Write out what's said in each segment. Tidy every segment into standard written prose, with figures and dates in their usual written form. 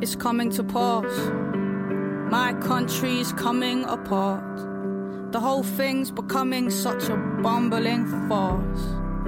it's coming to pass. My country's coming apart. The whole thing's becoming such a bumbling farce.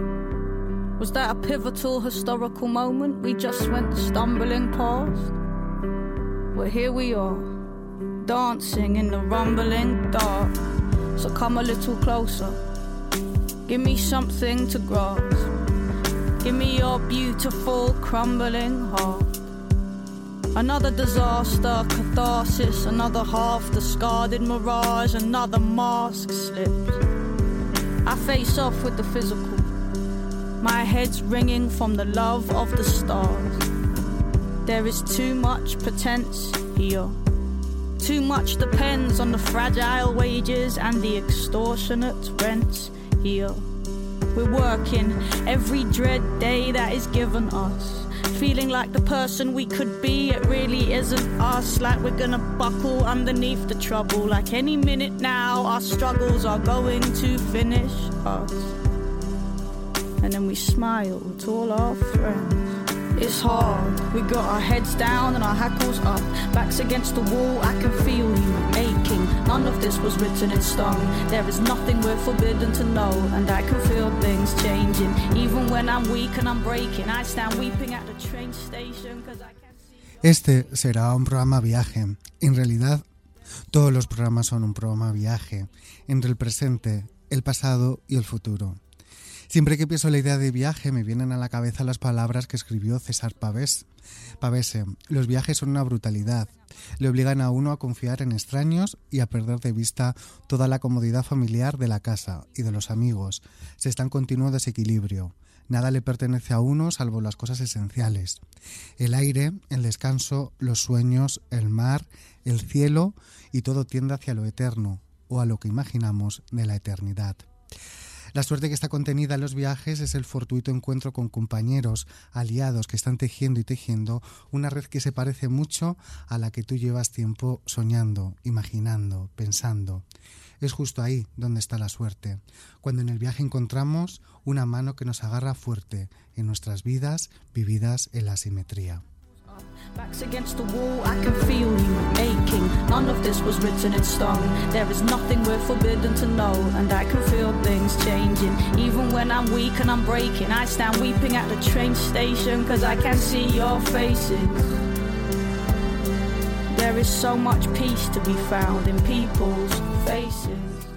Was that a pivotal historical moment we just went stumbling past? Well, here we are, dancing in the rumbling dark. So come a little closer, give me something to grasp. Give me your beautiful crumbling heart. Another disaster, catharsis, another half discarded mirage, another mask slipped. I face off with the physical, my head's ringing from the love of the stars. There is too much pretense here. Too much depends on the fragile wages and the extortionate rents here. We're working every dread day that is given us, feeling like the person we could be, it really isn't us. Like we're gonna buckle underneath the trouble. Like any minute now our struggles are going to finish us. And then we smile to all our friends. It's hard, we got our heads down and our hackles up, backs against the wall, I can feel you aching. None of this was written in stone. There is nothing we're forbidden to know, and I can feel things changing. Even when I'm weak and I'm breaking, I stand weeping at the train station cause I can't see. Este será un programa viaje. En realidad, todos los programas son un programa viaje entre el presente, el pasado y el futuro. Siempre que pienso la idea de viaje me vienen a la cabeza las palabras que escribió César Pavese. Los viajes son una brutalidad. Le obligan a uno a confiar en extraños y a perder de vista toda la comodidad familiar de la casa y de los amigos. Se está en continuo desequilibrio. Nada le pertenece a uno salvo las cosas esenciales. El aire, el descanso, los sueños, el mar, el cielo y todo tiende hacia lo eterno o a lo que imaginamos de la eternidad. La suerte que está contenida en los viajes es el fortuito encuentro con compañeros, aliados que están tejiendo y tejiendo una red que se parece mucho a la que tú llevas tiempo soñando, imaginando, pensando. Es justo ahí donde está la suerte, cuando en el viaje encontramos una mano que nos agarra fuerte en nuestras vidas vividas en la asimetría. Backs against the wall, I can feel you aching. None of this was written in stone. There is nothing we're forbidden to know, and I can feel things changing. Even when I'm weak and I'm breaking, I stand weeping at the train station cause I can see your faces. There is so much peace to be found in people's faces.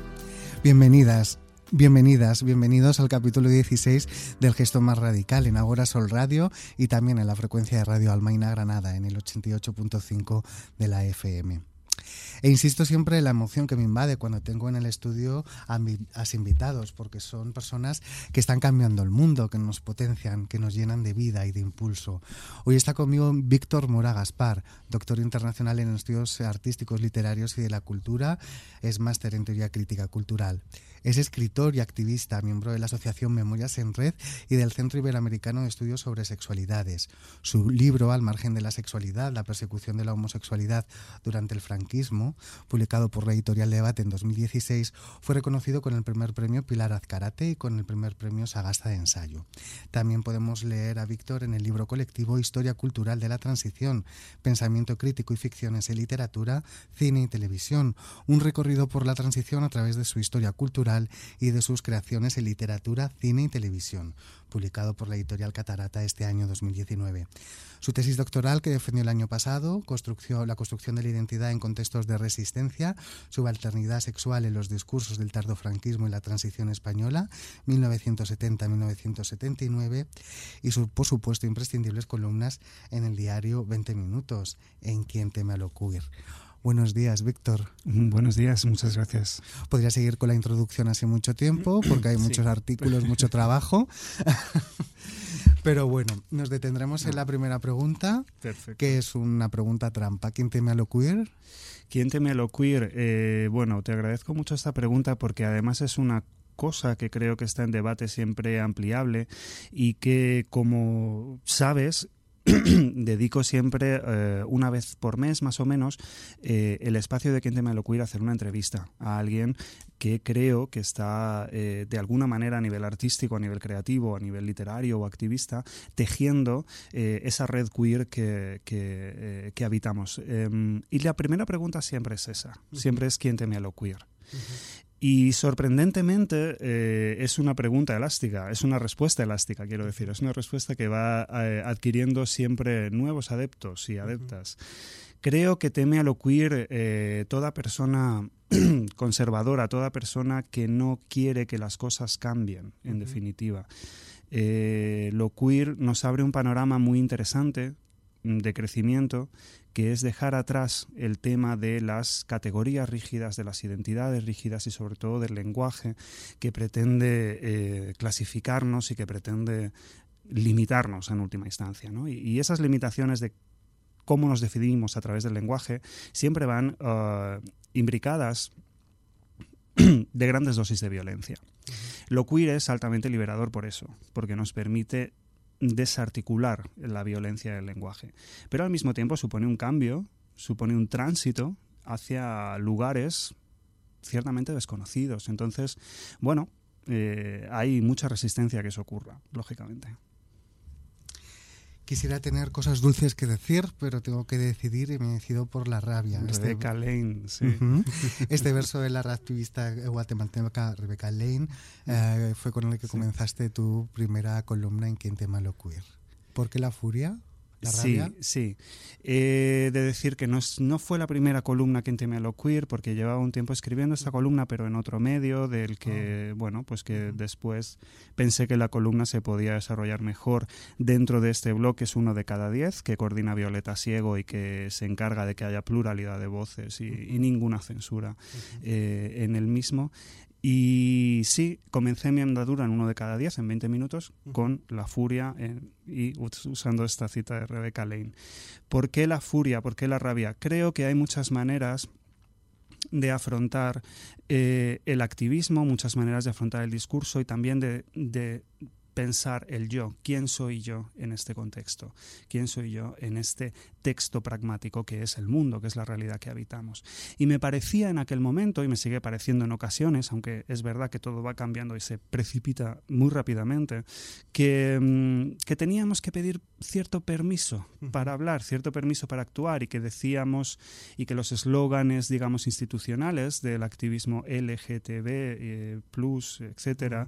Bienvenidos al capítulo 16 del Gesto Más Radical en Agora Sol Radio y también en la frecuencia de Radio Almaina Granada en el 88.5 de la FM. E insisto siempre en la emoción que me invade cuando tengo en el estudio a invitados, porque son personas que están cambiando el mundo, que nos potencian, que nos llenan de vida y de impulso. Hoy está conmigo Víctor Mora Gaspar, doctor internacional en estudios artísticos, literarios y de la cultura, es máster en teoría crítica cultural. Es escritor y activista, miembro de la Asociación Memorias en Red y del Centro Iberoamericano de Estudios sobre Sexualidades. Su libro, Al margen de la sexualidad, la persecución de la homosexualidad durante el franquismo, publicado por la editorial Debate en 2016, fue reconocido con el primer premio Pilar Azcárate y con el primer premio Sagasta de Ensayo. También podemos leer a Víctor en el libro colectivo Historia Cultural de la Transición, Pensamiento Crítico y Ficciones en Literatura, Cine y Televisión, un recorrido por la transición a través de su historia cultural y de sus creaciones en literatura, cine y televisión, publicado por la editorial Catarata este año 2019. Su tesis doctoral, que defendió el año pasado, la construcción de la identidad en contextos de resistencia, subalternidad sexual en los discursos del tardofranquismo y la transición española, 1970-1979, y por supuesto imprescindibles columnas en el diario 20 Minutos, en Quién teme a lo queer. Buenos días, Víctor. Buenos días, muchas gracias. Podría seguir con la introducción hace mucho tiempo, porque hay muchos artículos, mucho trabajo. Pero bueno, nos detendremos en la primera pregunta, que es una pregunta trampa. ¿Quién teme a lo queer? ¿Quién teme a lo queer? Bueno, te agradezco mucho esta pregunta porque además es una cosa que creo que está en debate siempre ampliable y que, como sabes, dedico siempre, una vez por mes más o menos, el espacio de Quien teme a lo queer a hacer una entrevista a alguien que creo que está de alguna manera a nivel artístico, a nivel creativo, a nivel literario o activista, tejiendo esa red queer que habitamos. Y la primera pregunta siempre es esa, siempre es ¿quién teme a lo queer? Y sorprendentemente es una pregunta elástica, es una respuesta elástica, quiero decir, es una respuesta que va adquiriendo siempre nuevos adeptos y adeptas. Creo que teme a lo queer toda persona conservadora, toda persona que no quiere que las cosas cambien, en definitiva. Lo queer nos abre un panorama muy interesante de crecimiento, que es dejar atrás el tema de las categorías rígidas, de las identidades rígidas y sobre todo del lenguaje que pretende clasificarnos y que pretende limitarnos en última instancia, ¿no? Y esas limitaciones de cómo nos definimos a través del lenguaje siempre van imbricadas de grandes dosis de violencia. Lo queer es altamente liberador por eso, porque nos permite desarticular la violencia del lenguaje. Pero al mismo tiempo supone un cambio, supone un tránsito hacia lugares ciertamente desconocidos. Entonces, bueno, hay mucha resistencia a que eso ocurra, lógicamente. Quisiera tener cosas dulces que decir, pero tengo que decidir y me decido por la rabia. Rebecca Lane, sí. Este verso de la activista guatemalteca Rebecca Lane fue con el que comenzaste tu primera columna en Quien teme a lo queer. ¿Por qué la furia? ¿La rabia? Sí. De decir que no fue la primera columna Quien teme a lo queer, porque llevaba un tiempo escribiendo esta columna, pero en otro medio, del que, bueno, pues que después pensé que la columna se podía desarrollar mejor dentro de este blog, que es uno de cada 10, que coordina Violeta Siego y que se encarga de que haya pluralidad de voces y ninguna censura en el mismo. Y sí, comencé mi andadura en uno de cada 10, en 20 minutos, con la furia y usando esta cita de Rebecca Lane. ¿Por qué la furia? ¿Por qué la rabia? Creo que hay muchas maneras de afrontar el activismo, muchas maneras de afrontar el discurso y también de pensar el yo. ¿Quién soy yo en este contexto? ¿Quién soy yo en este texto pragmático que es el mundo, que es la realidad que habitamos? Y me parecía en aquel momento, y me sigue pareciendo en ocasiones, aunque es verdad que todo va cambiando y se precipita muy rápidamente, que teníamos que pedir cierto permiso para hablar, cierto permiso para actuar, y que decíamos, y que los eslóganes, digamos, institucionales del activismo LGTB+, etcétera,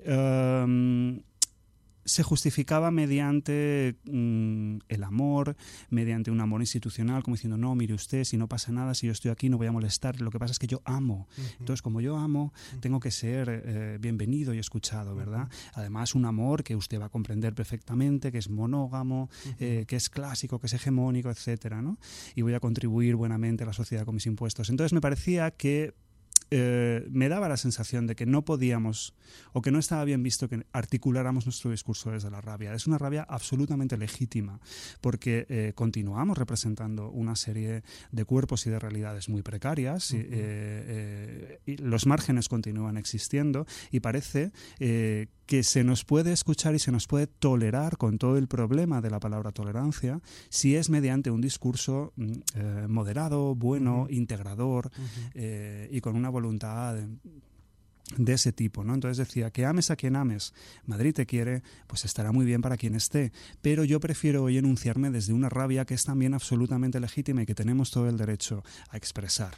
se justificaba mediante el amor, mediante un amor institucional, como diciendo, no, mire usted, si no pasa nada, si yo estoy aquí no voy a molestar, lo que pasa es que yo amo. Entonces, como yo amo, tengo que ser bienvenido y escuchado, ¿verdad? Además, un amor que usted va a comprender perfectamente, que es monógamo, que es clásico, que es hegemónico, etcétera, ¿no? Y voy a contribuir buenamente a la sociedad con mis impuestos. Entonces, me parecía que me daba la sensación de que no podíamos o que no estaba bien visto que articuláramos nuestro discurso desde la rabia. Es una rabia absolutamente legítima porque continuamos representando una serie de cuerpos y de realidades muy precarias y los márgenes continúan existiendo y parece que se nos puede escuchar y se nos puede tolerar con todo el problema de la palabra tolerancia si es mediante un discurso moderado, bueno, integrador y con una voluntad de ese tipo, ¿no? Entonces decía, que ames a quien ames, Madrid te quiere, pues estará muy bien para quien esté, pero yo prefiero hoy enunciarme desde una rabia que es también absolutamente legítima y que tenemos todo el derecho a expresar.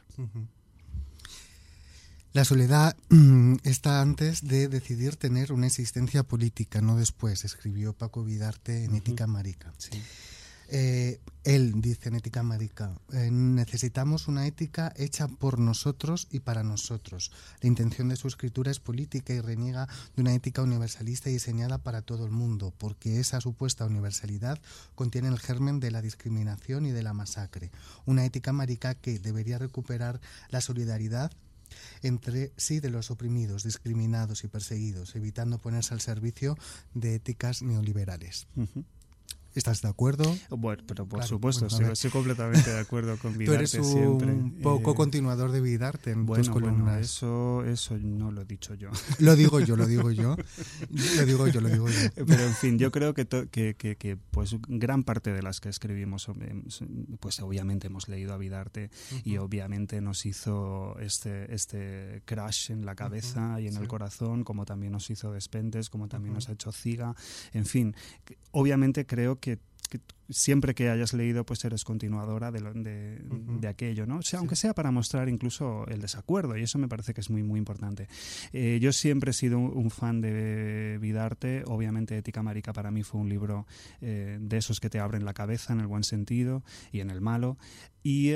La soledad está antes de decidir tener una existencia política, no después, escribió Paco Vidarte en Ética Marica. Sí. Él dice en Ética Marica, necesitamos una ética hecha por nosotros y para nosotros. La intención de su escritura es política y reniega de una ética universalista y diseñada para todo el mundo, porque esa supuesta universalidad contiene el germen de la discriminación y de la masacre. Una ética marica que debería recuperar la solidaridad entre sí de los oprimidos, discriminados y perseguidos, evitando ponerse al servicio de éticas neoliberales. ¿Estás de acuerdo? Bueno, pero por Claro, supuesto, bueno, estoy completamente de acuerdo con Tú eres Vidarte siempre. un poco continuador de Vidarte en tus columnas. Bueno, eso no lo he dicho yo. Lo digo yo. Lo digo yo. Pero en fin, yo creo que pues gran parte de las que escribimos, pues obviamente hemos leído a Vidarte y obviamente nos hizo este crash en la cabeza y en el corazón, como también nos hizo Despentes, como también nos ha hecho Ziga. En fin, obviamente creo que siempre que hayas leído, pues eres continuadora de aquello, ¿no? O sea, aunque sea para mostrar incluso el desacuerdo, y eso me parece que es muy, muy importante. Yo siempre he sido un fan de Vidarte. Obviamente Ética Marica para mí fue un libro de esos que te abren la cabeza en el buen sentido y en el malo. Y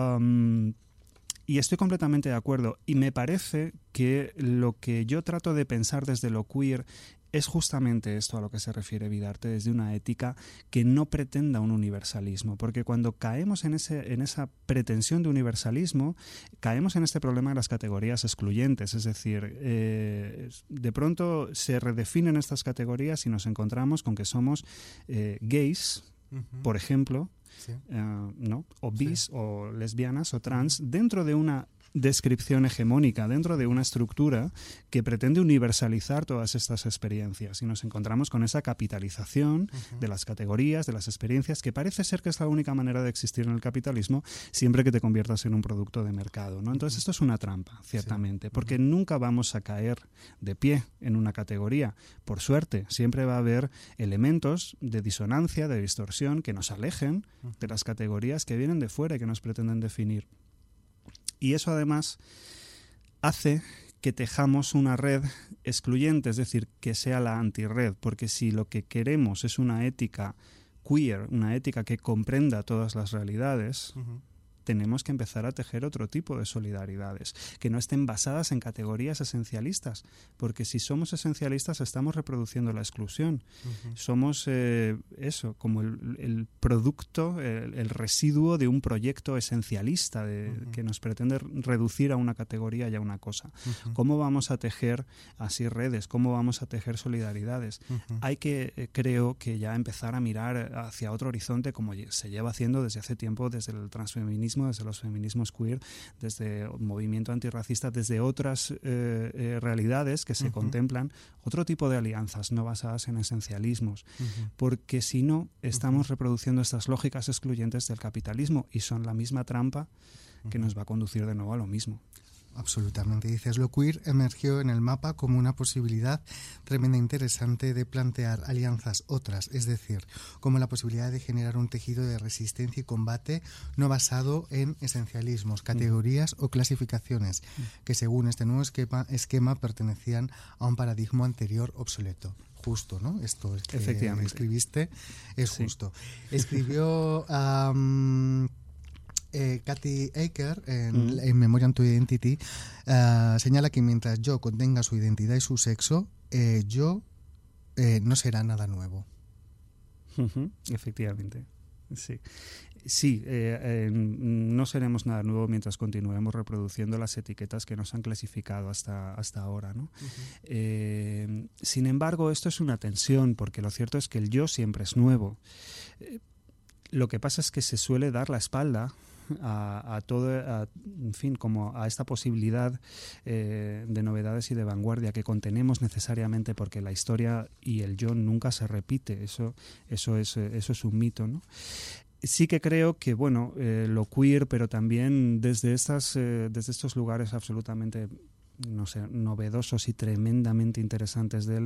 estoy completamente de acuerdo. Y me parece que lo que yo trato de pensar desde lo queer es justamente esto a lo que se refiere Vidarte, desde una ética que no pretenda un universalismo, porque cuando caemos en esa pretensión de universalismo, caemos en este problema de las categorías excluyentes, es decir, de pronto se redefinen estas categorías y nos encontramos con que somos gays, por ejemplo, ¿no? O bis, o lesbianas, o trans, dentro de una descripción hegemónica, dentro de una estructura que pretende universalizar todas estas experiencias, y nos encontramos con esa capitalización de las categorías, de las experiencias, que parece ser que es la única manera de existir en el capitalismo siempre que te conviertas en un producto de mercado, ¿no? Entonces esto es una trampa, ciertamente, porque nunca vamos a caer de pie en una categoría. Por suerte, siempre va a haber elementos de disonancia, de distorsión, que nos alejen de las categorías que vienen de fuera y que nos pretenden definir. Y eso además hace que tejamos una red excluyente, es decir, que sea la antirred, porque si lo que queremos es una ética queer, una ética que comprenda todas las realidades, tenemos que empezar a tejer otro tipo de solidaridades, que no estén basadas en categorías esencialistas, porque si somos esencialistas estamos reproduciendo la exclusión. Somos eso, como el producto, el residuo de un proyecto esencialista que nos pretende reducir a una categoría y a una cosa. ¿Cómo vamos a tejer así redes? ¿Cómo vamos a tejer solidaridades? Hay que, creo que ya empezar a mirar hacia otro horizonte, como se lleva haciendo desde hace tiempo, desde el transfeminismo, desde los feminismos queer, desde el movimiento antirracista, desde otras realidades que se contemplan, otro tipo de alianzas no basadas en esencialismos, porque si no, estamos reproduciendo estas lógicas excluyentes del capitalismo y son la misma trampa que nos va a conducir de nuevo a lo mismo. Absolutamente. Dices, lo queer emergió en el mapa como una posibilidad tremenda e interesante de plantear alianzas otras, es decir, como la posibilidad de generar un tejido de resistencia y combate no basado en esencialismos, categorías o clasificaciones que según este nuevo esquema pertenecían a un paradigma anterior obsoleto. Justo, ¿no? Esto es que escribiste, es justo. Escribió Kathy Aker en Memoriam to Identity, señala que mientras yo contenga su identidad y su sexo, yo no será nada nuevo. Efectivamente, sí. Sí, no seremos nada nuevo mientras continuemos reproduciendo las etiquetas que nos han clasificado hasta ahora, ¿no? Sin embargo, esto es una tensión, porque lo cierto es que el yo siempre es nuevo. Lo que pasa es que se suele dar la espalda a todo, en fin, como a esta posibilidad de novedades y de vanguardia que contenemos necesariamente, porque la historia y el yo nunca se repite. Eso es un mito, ¿no? Sí que creo que, bueno, lo queer, pero también desde estos lugares absolutamente, no sé, novedosos y tremendamente interesantes del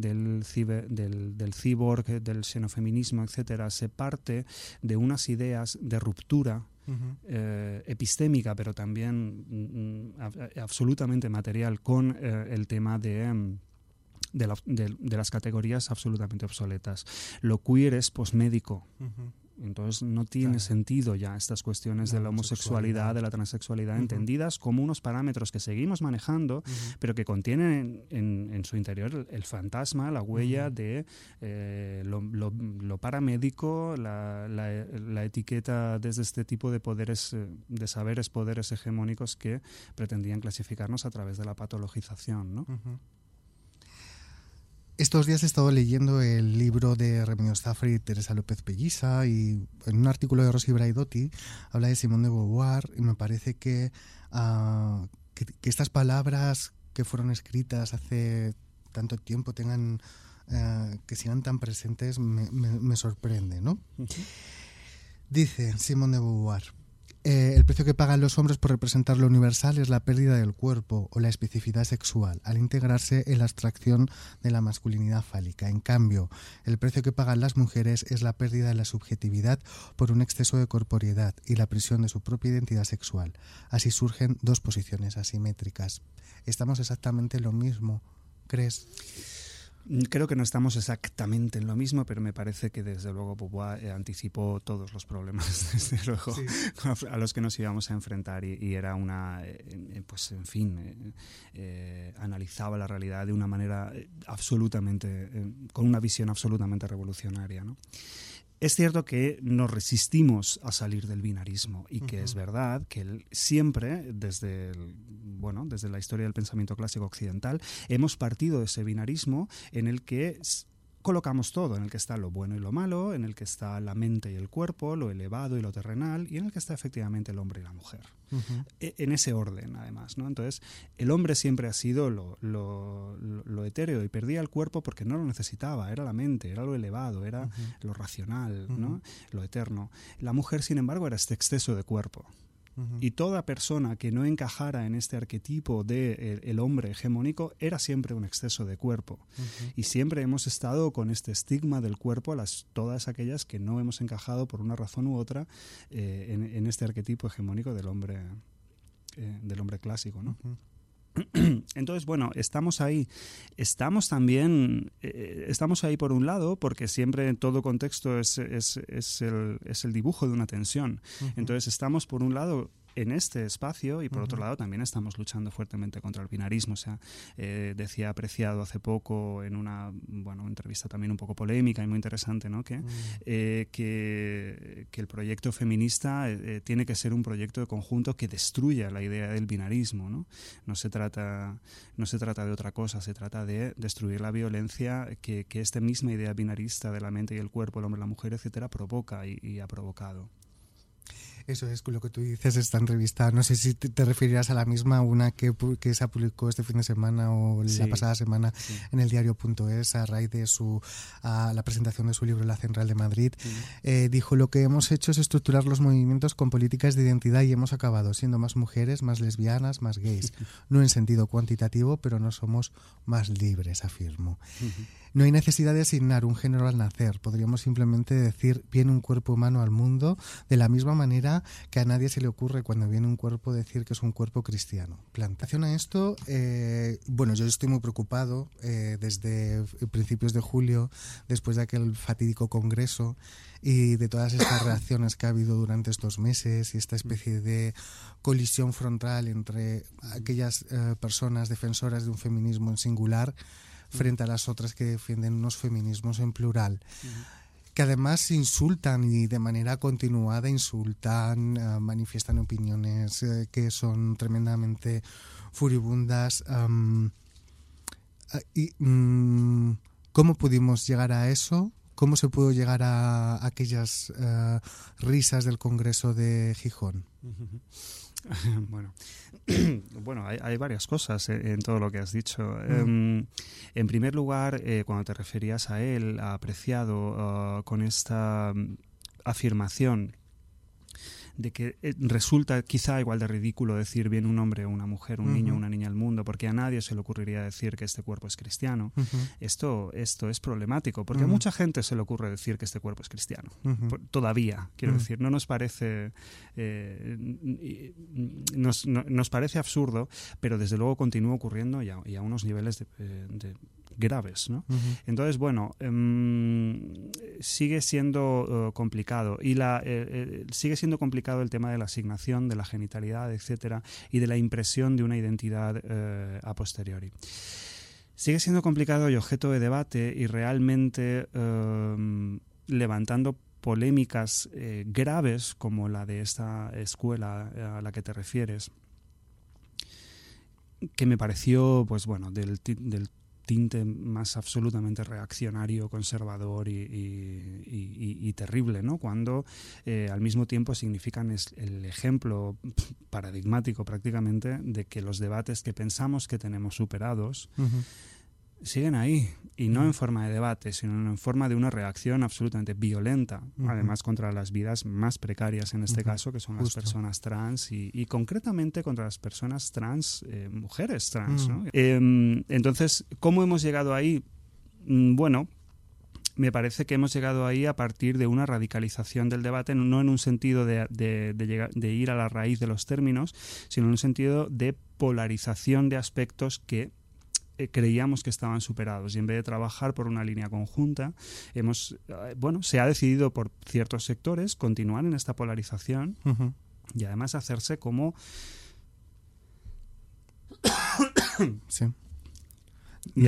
cyborg, del xenofeminismo, etcétera, se parte de unas ideas de ruptura epistémica, pero también absolutamente material, con el tema de las categorías absolutamente obsoletas. Lo queer es posmédico. Entonces no tiene sentido ya estas cuestiones de la homosexualidad, de la transexualidad, entendidas como unos parámetros que seguimos manejando, pero que contienen en su interior el fantasma, la huella de lo paramédico, la etiqueta desde este tipo de poderes, de saberes, poderes hegemónicos que pretendían clasificarnos a través de la patologización, ¿no? Estos días he estado leyendo el libro de Remedios Zafra y Teresa López Pelliza, y en un artículo de Rosy Braidotti habla de Simone de Beauvoir, y me parece que estas palabras que fueron escritas hace tanto tiempo que sigan tan presentes me sorprende, ¿no? Uh-huh. Dice Simone de Beauvoir: el precio que pagan los hombres por representar lo universal es la pérdida del cuerpo o la especificidad sexual, al integrarse en la abstracción de la masculinidad fálica. En cambio, el precio que pagan las mujeres es la pérdida de la subjetividad por un exceso de corporeidad y la prisión de su propia identidad sexual. Así surgen dos posiciones asimétricas. ¿Estamos exactamente en lo mismo, crees? Creo que no estamos exactamente en lo mismo, pero me parece que desde luego Beauvoir anticipó todos los problemas, desde luego, sí, a los que nos íbamos a enfrentar, y era pues en fin, analizaba la realidad de una manera absolutamente, con una visión absolutamente revolucionaria, ¿no? Es cierto que nos resistimos a salir del binarismo, y que es verdad que siempre, desde la historia del pensamiento clásico occidental, hemos partido de ese binarismo en el que colocamos todo, en el que está lo bueno y lo malo, en el que está la mente y el cuerpo, lo elevado y lo terrenal, y en el que está efectivamente el hombre y la mujer. Uh-huh. En ese orden, además, ¿no? Entonces, el hombre siempre ha sido lo etéreo, y perdía el cuerpo porque no lo necesitaba, era la mente, era lo elevado, era uh-huh. lo racional, uh-huh. ¿no? Lo eterno. La mujer, sin embargo, era este exceso de cuerpo. Y toda persona que no encajara en este arquetipo de el hombre hegemónico era siempre un exceso de cuerpo. Uh-huh. Y siempre hemos estado con este estigma del cuerpo todas aquellas que no hemos encajado por una razón u otra en este arquetipo hegemónico del hombre clásico, ¿no? Uh-huh. Entonces, bueno, estamos ahí. Estamos ahí por un lado, porque siempre en todo contexto es el dibujo de una tensión. Uh-huh. Entonces estamos por un lado en este espacio, y por otro lado también estamos luchando fuertemente contra el binarismo. O sea, decía Preciado hace poco en una entrevista también un poco polémica y muy interesante, ¿no? Que el proyecto feminista tiene que ser un proyecto de conjunto que destruya la idea del binarismo, ¿no? No se trata de otra cosa, se trata de destruir la violencia que esta misma idea binarista de la mente y el cuerpo, el hombre y la mujer, etcétera, provoca y ha provocado. Eso es lo que tú dices, esta entrevista. No sé si te referirás a la misma, una que se publicó este fin de semana o la pasada semana en el diario.es a raíz de la presentación de su libro La Central de Madrid. Dijo: lo que hemos hecho es estructurar los movimientos con políticas de identidad y hemos acabado siendo más mujeres, más lesbianas, más gays. No en sentido cuantitativo, pero no somos más libres, afirmo. No hay necesidad de asignar un género al nacer. Podríamos simplemente decir: viene un cuerpo humano al mundo, de la misma manera que a nadie se le ocurre cuando viene un cuerpo decir que es un cuerpo cristiano. Plantación a esto, yo estoy muy preocupado desde principios de julio, después de aquel fatídico congreso, y de todas estas reacciones que ha habido durante estos meses, y esta especie de colisión frontal entre aquellas personas defensoras de un feminismo en singular frente a las otras que defienden unos feminismos en plural, que además insultan, y de manera continuada manifiestan opiniones que son tremendamente furibundas. ¿Cómo pudimos llegar a eso? ¿Cómo se pudo llegar a aquellas risas del Congreso de Gijón? Bueno, hay varias cosas en todo lo que has dicho. En primer lugar, cuando te referías a él, a Preciado, con esta afirmación de que resulta quizá igual de ridículo decir viene un hombre o una mujer, un niño o una niña al mundo, porque a nadie se le ocurriría decir que este cuerpo es cristiano. Esto es problemático, porque a mucha gente se le ocurre decir que este cuerpo es cristiano. Todavía, quiero decir, no nos parece nos parece absurdo, pero desde luego continúa ocurriendo y a unos niveles de graves, ¿no? Entonces, sigue siendo complicado, y sigue siendo complicado el tema de la asignación de la genitalidad, etcétera, y de la impresión de una identidad a posteriori. Sigue siendo complicado y objeto de debate, y realmente levantando polémicas graves como la de esta escuela a la que te refieres, que me pareció, del tinte más absolutamente reaccionario, conservador y terrible, ¿no? Cuando al mismo tiempo significan el ejemplo paradigmático prácticamente de que los debates que pensamos que tenemos superados siguen ahí, y no en forma de debate, sino en forma de una reacción absolutamente violenta, además contra las vidas más precarias en este caso, que son las personas trans y concretamente contra las personas trans, mujeres trans, ¿no? Entonces, ¿cómo hemos llegado ahí? Bueno, me parece que hemos llegado ahí a partir de una radicalización del debate, no en un sentido de ir a la raíz de los términos, sino en un sentido de polarización de aspectos que creíamos que estaban superados, y en vez de trabajar por una línea conjunta, se ha decidido por ciertos sectores continuar en esta polarización y además hacerse como... Sí. Y,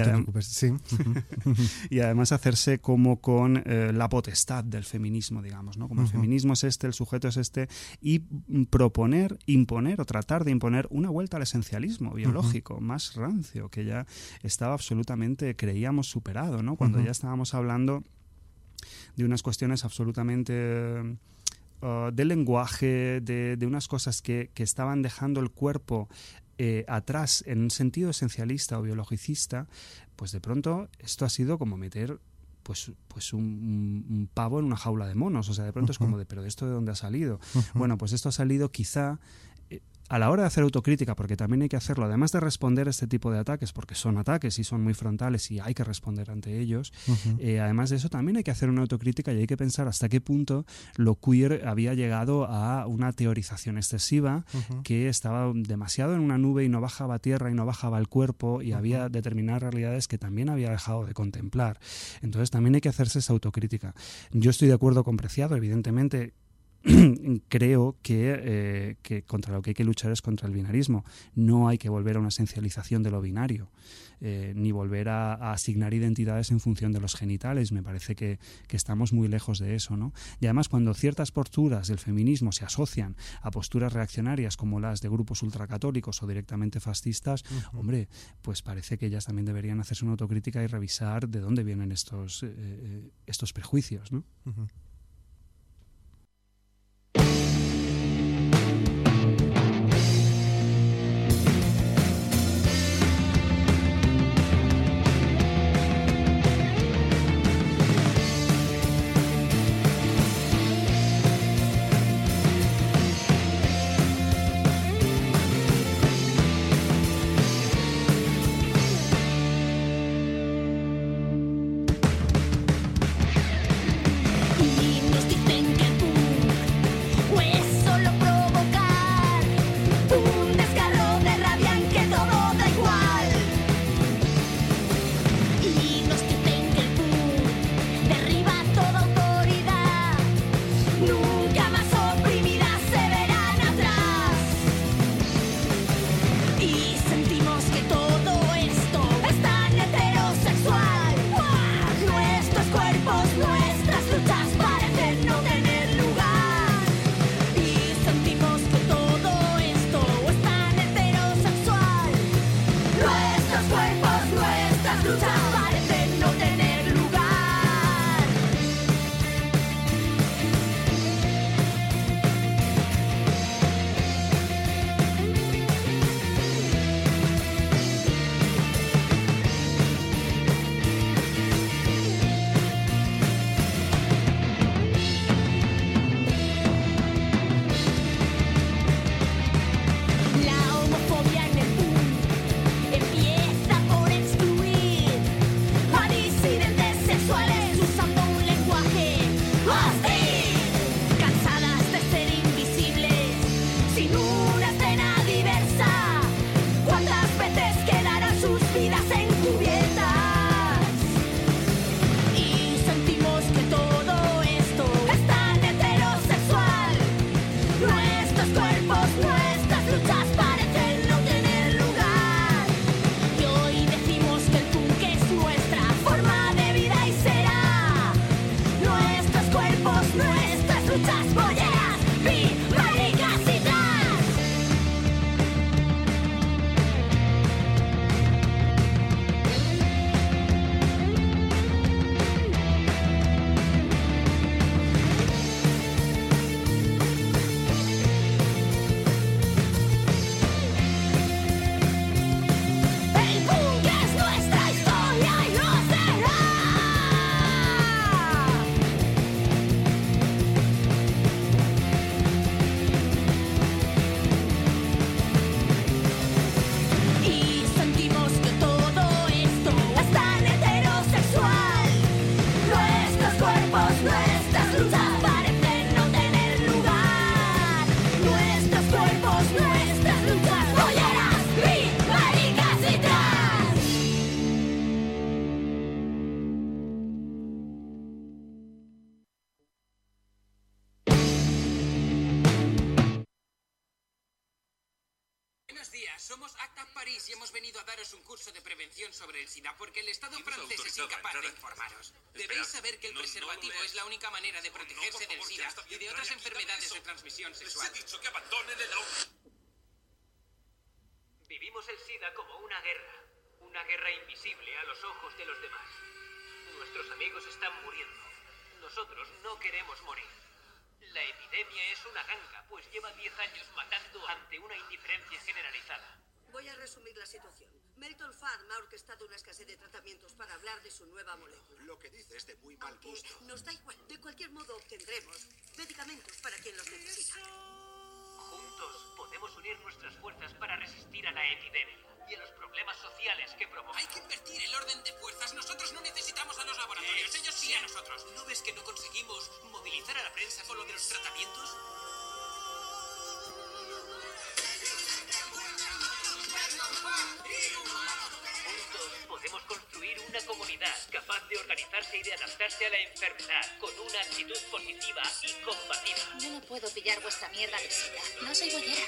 y además hacerse como con la potestad del feminismo, digamos, ¿no? Como el feminismo es este, el sujeto es este, y proponer, imponer o tratar de imponer una vuelta al esencialismo biológico más rancio, que ya estaba absolutamente, creíamos, superado, ¿no? Cuando ya estábamos hablando de unas cuestiones absolutamente... del lenguaje, de unas cosas que estaban dejando el cuerpo atrás en un sentido esencialista o biologicista, pues de pronto esto ha sido como meter pues un pavo en una jaula de monos. O sea, de pronto es como ¿pero esto de dónde ha salido? Bueno, pues esto ha salido quizá a la hora de hacer autocrítica, porque también hay que hacerlo, además de responder a este tipo de ataques, porque son ataques y son muy frontales y hay que responder ante ellos, además de eso también hay que hacer una autocrítica y hay que pensar hasta qué punto lo queer había llegado a una teorización excesiva, que estaba demasiado en una nube y no bajaba a tierra y no bajaba al cuerpo, y había determinadas realidades que también había dejado de contemplar. Entonces también hay que hacerse esa autocrítica. Yo estoy de acuerdo con Preciado, evidentemente. Creo que contra lo que hay que luchar es contra el binarismo. No hay que volver a una esencialización de lo binario, ni volver a asignar identidades en función de los genitales. Me parece que estamos muy lejos de eso, ¿no? Y además, cuando ciertas posturas del feminismo se asocian a posturas reaccionarias como las de grupos ultracatólicos o directamente fascistas, hombre, pues parece que ellas también deberían hacerse una autocrítica y revisar de dónde vienen estos prejuicios, ¿no? días, somos Acta París y hemos venido a daros un curso de prevención sobre el SIDA porque el Estado francés es incapaz de informaros. Debéis saber que el preservativo es la única manera de protegerse del SIDA y de otras enfermedades de transmisión sexual. Les he dicho que abandonen el auto. Vivimos el SIDA como una guerra invisible a los ojos de los demás. Nuestros amigos están muriendo. Nosotros no queremos morir. La epidemia es una ganga, pues lleva 10 años matando ante una indiferencia generalizada. Voy a resumir la situación. Melton Pharma ha orquestado una escasez de tratamientos para hablar de su nueva molécula. Lo que dice es de muy mal gusto. Nos da igual. De cualquier modo obtendremos medicamentos para quien los necesita. Juntos podemos unir nuestras fuerzas para resistir a la epidemia y a los problemas sociales que provoca. Hay que invertir el orden de fuerzas. Nosotros no necesitamos a los laboratorios, ellos sí a nosotros. ¿No ves que no conseguimos movilizar a la prensa con lo de los tratamientos? Juntos podemos construir una comunidad capaz de organizarse y de adaptarse a la enfermedad con una actitud positiva y combativa. Yo no puedo pillar vuestra mierda de SIDA. No soy bollera.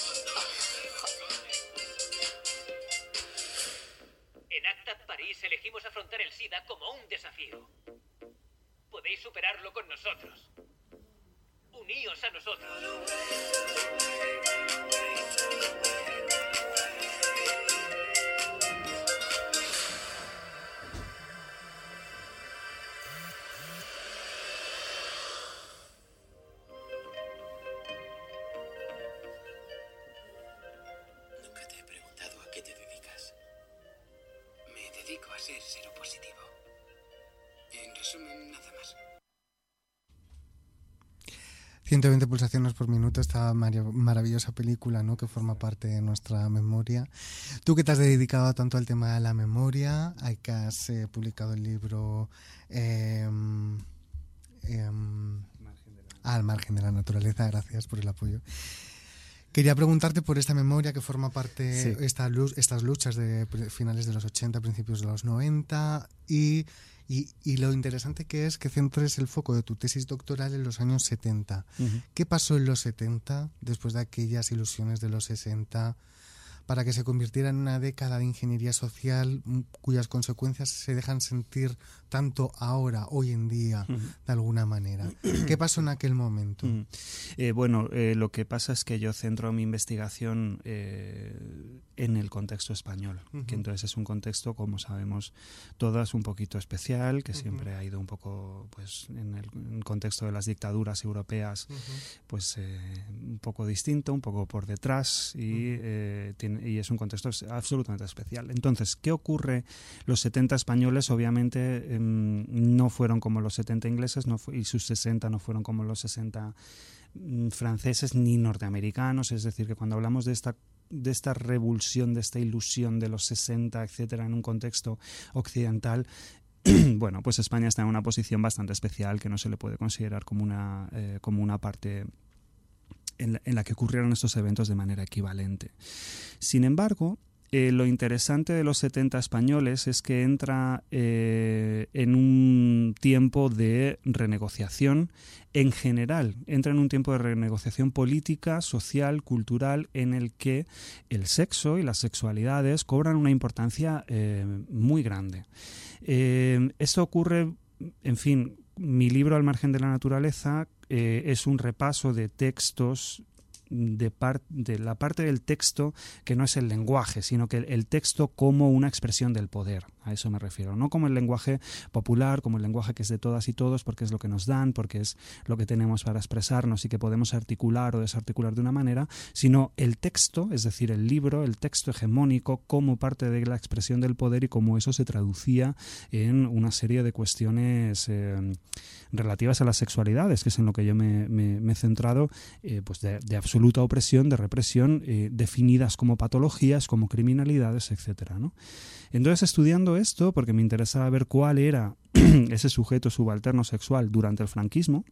En Acta París elegimos afrontar el SIDA como un desafío. Podéis superarlo con nosotros. Uníos a nosotros. Nunca te he preguntado a qué te dedicas. Me dedico a ser seropositivo. En resumen, nada más. 120 pulsaciones por minuto, esta maravillosa película, ¿no?, que forma parte de nuestra memoria. Tú que te has dedicado tanto al tema de la memoria, hay que has publicado el libro Al margen de la naturaleza, gracias por el apoyo. Quería preguntarte por esta memoria que forma parte, sí, estas luchas de finales de los 80, principios de los 90 y lo interesante que es que centres el foco de tu tesis doctoral en los años 70. Uh-huh. ¿Qué pasó en los 70, después de aquellas ilusiones de los 60, para que se convirtiera en una década de ingeniería social cuyas consecuencias se dejan sentir tanto ahora, hoy en día, uh-huh, de alguna manera? ¿Qué pasó en aquel momento? Uh-huh. Lo que pasa es que yo centro mi investigación en el contexto español, uh-huh, que entonces es un contexto, como sabemos todas, un poquito especial, que uh-huh, siempre ha ido un poco, pues, en el contexto de las dictaduras europeas, uh-huh, pues un poco distinto, un poco por detrás, y uh-huh, y es un contexto absolutamente especial. Entonces, ¿qué ocurre? Los 70 españoles obviamente no fueron como los 70 ingleses, y sus 60 no fueron como los 60 franceses ni norteamericanos. Es decir, que cuando hablamos de esta revulsión, de esta ilusión de los 60, etcétera, en un contexto occidental, bueno, pues España está en una posición bastante especial que no se le puede considerar como una parte en la que ocurrieron estos eventos de manera equivalente. Sin embargo, lo interesante de los 70 españoles es que entra en un tiempo de renegociación en general, entra en un tiempo de renegociación política, social, cultural, en el que el sexo y las sexualidades cobran una importancia muy grande. Esto ocurre, en fin, mi libro Al margen de la naturaleza es un repaso de textos de la parte del texto que no es el lenguaje, sino que el texto como una expresión del poder. A eso me refiero, no como el lenguaje popular, como el lenguaje que es de todas y todos, porque es lo que nos dan, porque es lo que tenemos para expresarnos y que podemos articular o desarticular de una manera, sino el texto, es decir, el libro, el texto hegemónico como parte de la expresión del poder y cómo eso se traducía en una serie de cuestiones relativas a las sexualidades, que es en lo que yo me he centrado, pues de absoluta opresión, de represión, definidas como patologías, como criminalidades, etcétera, ¿no? Entonces, estudiando esto, porque me interesaba ver cuál era ese sujeto subalterno sexual durante el franquismo,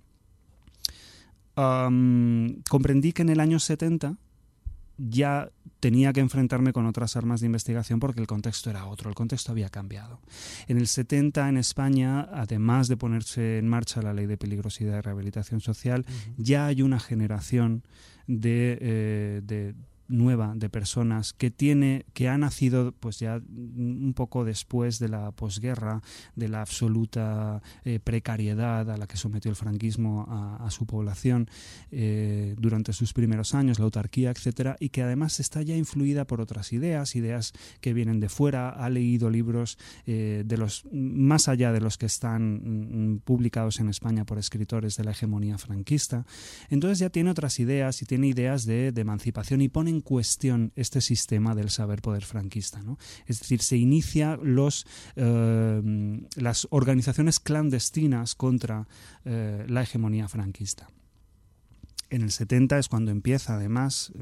comprendí que en el año 70 ya tenía que enfrentarme con otras armas de investigación porque el contexto era otro, el contexto había cambiado. En el 70 en España, además de ponerse en marcha la Ley de Peligrosidad y Rehabilitación Social, uh-huh, ya hay una generación de nueva de personas que ha nacido pues ya un poco después de la posguerra, de la absoluta precariedad a la que sometió el franquismo a su población durante sus primeros años, la autarquía, etcétera, y que además está ya influida por otras ideas que vienen de fuera, ha leído libros de los más allá de los que están publicados en España por escritores de la hegemonía franquista. Entonces ya tiene otras ideas y tiene ideas de emancipación y pone en cuestión este sistema del saber-poder franquista, ¿no? Es decir, se inicia las organizaciones clandestinas contra la hegemonía franquista. En el 70 es cuando empieza, además,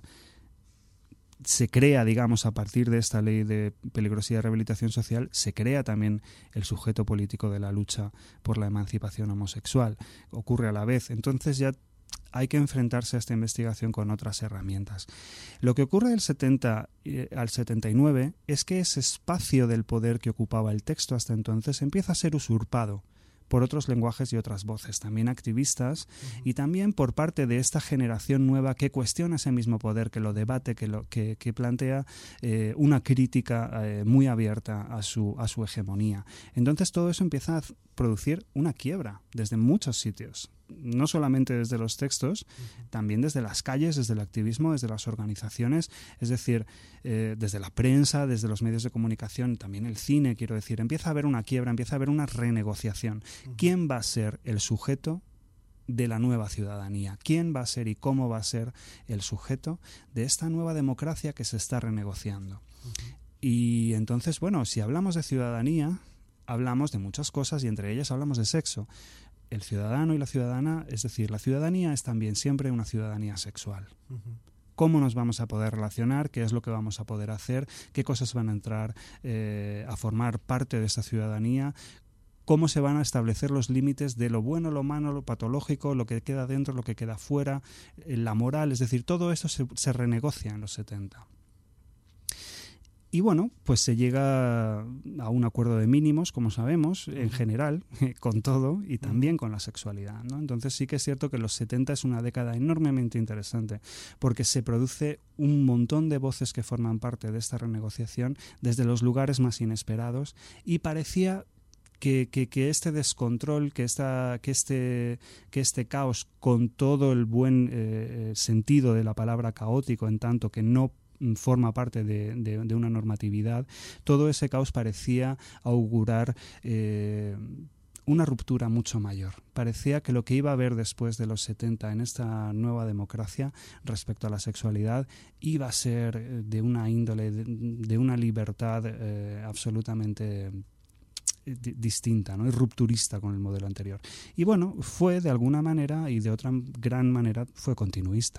se crea, digamos, a partir de esta ley de peligrosidad y rehabilitación social, se crea también el sujeto político de la lucha por la emancipación homosexual. Ocurre a la vez. Entonces ya hay que enfrentarse a esta investigación con otras herramientas. Lo que ocurre del 70 al 79 es que ese espacio del poder que ocupaba el texto hasta entonces empieza a ser usurpado por otros lenguajes y otras voces, también activistas, y también por parte de esta generación nueva que cuestiona ese mismo poder, que lo debate, que plantea una crítica muy abierta a su hegemonía. Entonces todo eso empieza a producir una quiebra desde muchos sitios, no solamente desde los textos, también desde las calles, desde el activismo, desde las organizaciones, es decir, desde la prensa, desde los medios de comunicación, también el cine, quiero decir, empieza a haber una quiebra, empieza a haber una renegociación. ¿Quién va a ser el sujeto de la nueva ciudadanía? ¿Quién va a ser y cómo va a ser el sujeto de esta nueva democracia que se está renegociando? Y entonces, bueno, si hablamos de ciudadanía, hablamos de muchas cosas y entre ellas hablamos de sexo. El ciudadano y la ciudadana, es decir, la ciudadanía es también siempre una ciudadanía sexual. ¿Cómo nos vamos a poder relacionar? ¿Qué es lo que vamos a poder hacer? ¿Qué cosas van a entrar a formar parte de esa ciudadanía? ¿Cómo se van a establecer los límites de lo bueno, lo malo, lo patológico, lo que queda dentro, lo que queda fuera, la moral? Es decir, todo eso se renegocia en los 70. Y bueno, pues se llega a un acuerdo de mínimos, como sabemos, en general, con todo y también con la sexualidad, ¿no? Entonces sí que es cierto que los 70 es una década enormemente interesante porque se produce un montón de voces que forman parte de esta renegociación desde los lugares más inesperados y parecía que este descontrol, que este caos, con todo el buen sentido de la palabra caótico, en tanto que no forma parte de una normatividad, todo ese caos parecía augurar una ruptura mucho mayor. Parecía que lo que iba a haber después de los 70 en esta nueva democracia respecto a la sexualidad iba a ser de una índole, de una libertad absolutamente distinta, ¿no? Y rupturista con el modelo anterior. Y bueno, fue de alguna manera y de otra gran manera fue continuista.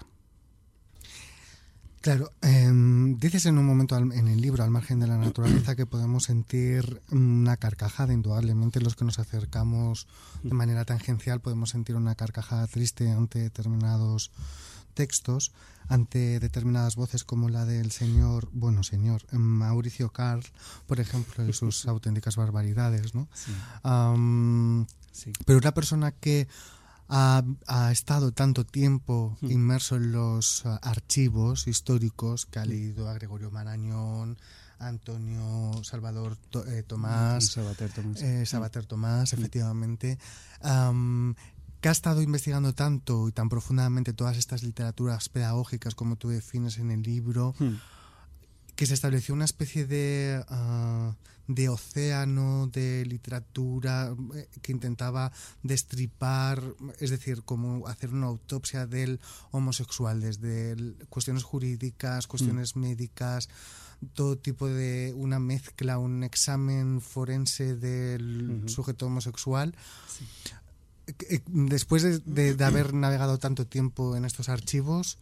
Claro, dices en un momento en el libro, Al margen de la naturaleza, que podemos sentir una carcajada, indudablemente los que nos acercamos de manera tangencial podemos sentir una carcajada triste ante determinados textos, ante determinadas voces como la del señor Mauricio Karl, por ejemplo, y sus auténticas barbaridades, ¿no? Sí. Sí. Pero una persona que ha estado tanto tiempo inmerso en los archivos históricos, que ha leído a Gregorio Marañón, Antonio Salvador Tomás, Sabater Tomás, efectivamente, que ha estado investigando tanto y tan profundamente todas estas literaturas pedagógicas como tú defines en el libro, que se estableció una especie de océano de literatura que intentaba destripar, es decir, como hacer una autopsia del homosexual, desde cuestiones jurídicas, cuestiones médicas, todo tipo de una mezcla, un examen forense del sujeto homosexual. Sí. Después de haber navegado tanto tiempo en estos archivos,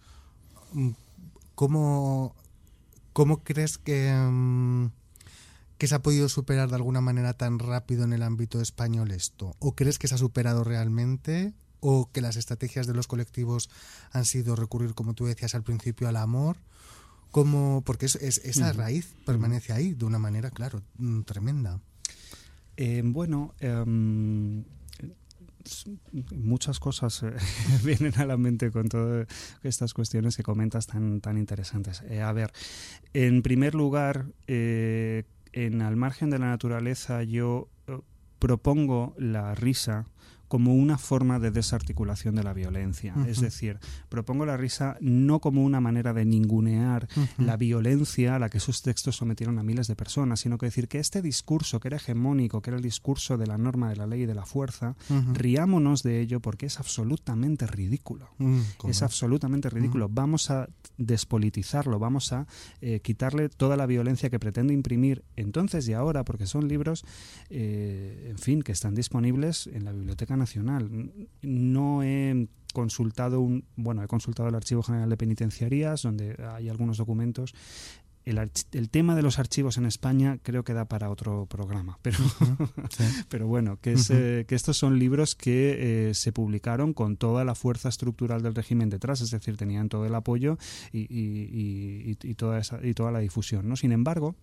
¿cómo crees que se ha podido superar de alguna manera tan rápido en el ámbito español esto? ¿O crees que se ha superado realmente? ¿O que las estrategias de los colectivos han sido recurrir, como tú decías al principio, al amor? Porque esa raíz permanece ahí de una manera, claro, tremenda. muchas cosas vienen a la mente con todas estas cuestiones que comentas tan interesantes. A ver, en primer lugar, Al margen de la naturaleza, yo propongo la risa como una forma de desarticulación de la violencia. Es decir, propongo la risa no como una manera de ningunear la violencia a la que esos textos sometieron a miles de personas, sino que decir que este discurso que era hegemónico, que era el discurso de la norma, de la ley y de la fuerza, riámonos de ello porque es absolutamente ridículo. Es absolutamente ridículo. Vamos a despolitizarlo, vamos a quitarle toda la violencia que pretende imprimir entonces y ahora, porque son libros, en fin, que están disponibles en la Biblioteca Nacional. No he consultado he consultado el Archivo General de Penitenciarías, donde hay algunos documentos. El tema de los archivos en España creo que da para otro programa, pero, pero bueno, que estos son libros que se publicaron con toda la fuerza estructural del régimen detrás, es decir, tenían todo el apoyo y toda la difusión, ¿no? Sin embargo,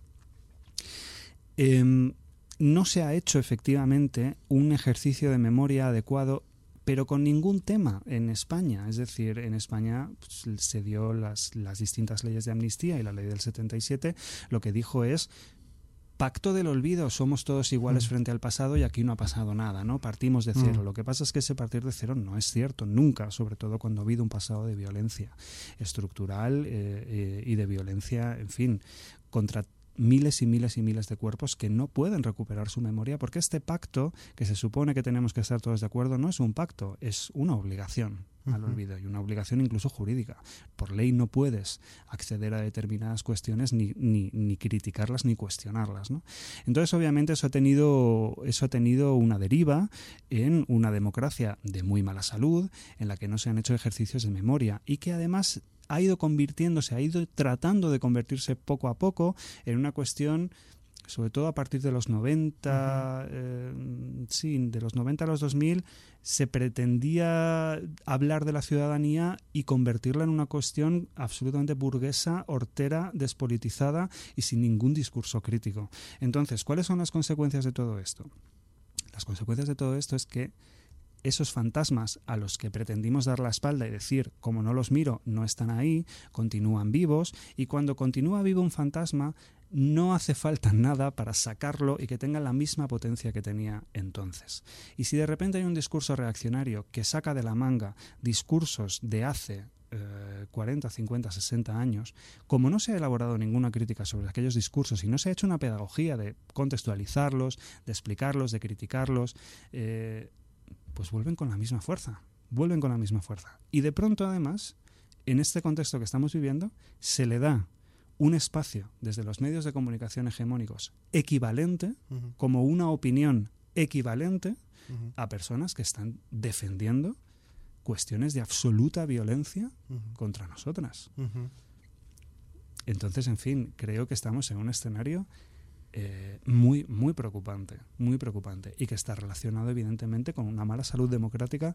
no se ha hecho efectivamente un ejercicio de memoria adecuado, pero con ningún tema en España. Es decir, en España pues, se dio las distintas leyes de amnistía y la ley del 77, lo que dijo es: pacto del olvido, somos todos iguales frente al pasado y aquí no ha pasado nada, ¿no? Partimos de cero. Lo que pasa es que ese partir de cero no es cierto, nunca, sobre todo cuando ha habido un pasado de violencia estructural y de violencia, en fin, contra miles y miles y miles de cuerpos que no pueden recuperar su memoria, porque este pacto, que se supone que tenemos que estar todos de acuerdo, no es un pacto, es una obligación al olvido, y una obligación incluso jurídica. Por ley no puedes acceder a determinadas cuestiones ni criticarlas ni cuestionarlas, ¿no? Entonces, obviamente, eso ha tenido una deriva en una democracia de muy mala salud, en la que no se han hecho ejercicios de memoria y que además ha ido tratando de convertirse poco a poco en una cuestión, sobre todo a partir de los 90, de los 90 a los 2000, se pretendía hablar de la ciudadanía y convertirla en una cuestión absolutamente burguesa, hortera, despolitizada y sin ningún discurso crítico. Entonces, ¿cuáles son las consecuencias de todo esto? Las consecuencias de todo esto es que esos fantasmas a los que pretendimos dar la espalda y decir, como no los miro, no están ahí, continúan vivos, y cuando continúa vivo un fantasma, no hace falta nada para sacarlo y que tenga la misma potencia que tenía entonces. Y si de repente hay un discurso reaccionario que saca de la manga discursos de hace 40, 50, 60 años, como no se ha elaborado ninguna crítica sobre aquellos discursos y no se ha hecho una pedagogía de contextualizarlos, de explicarlos, de criticarlos, pues vuelven con la misma fuerza. Y de pronto, además, en este contexto que estamos viviendo, se le da un espacio desde los medios de comunicación hegemónicos equivalente, como una opinión equivalente a personas que están defendiendo cuestiones de absoluta violencia contra nosotras. Entonces, en fin, creo que estamos en un escenario muy preocupante y que está relacionado evidentemente con una mala salud democrática,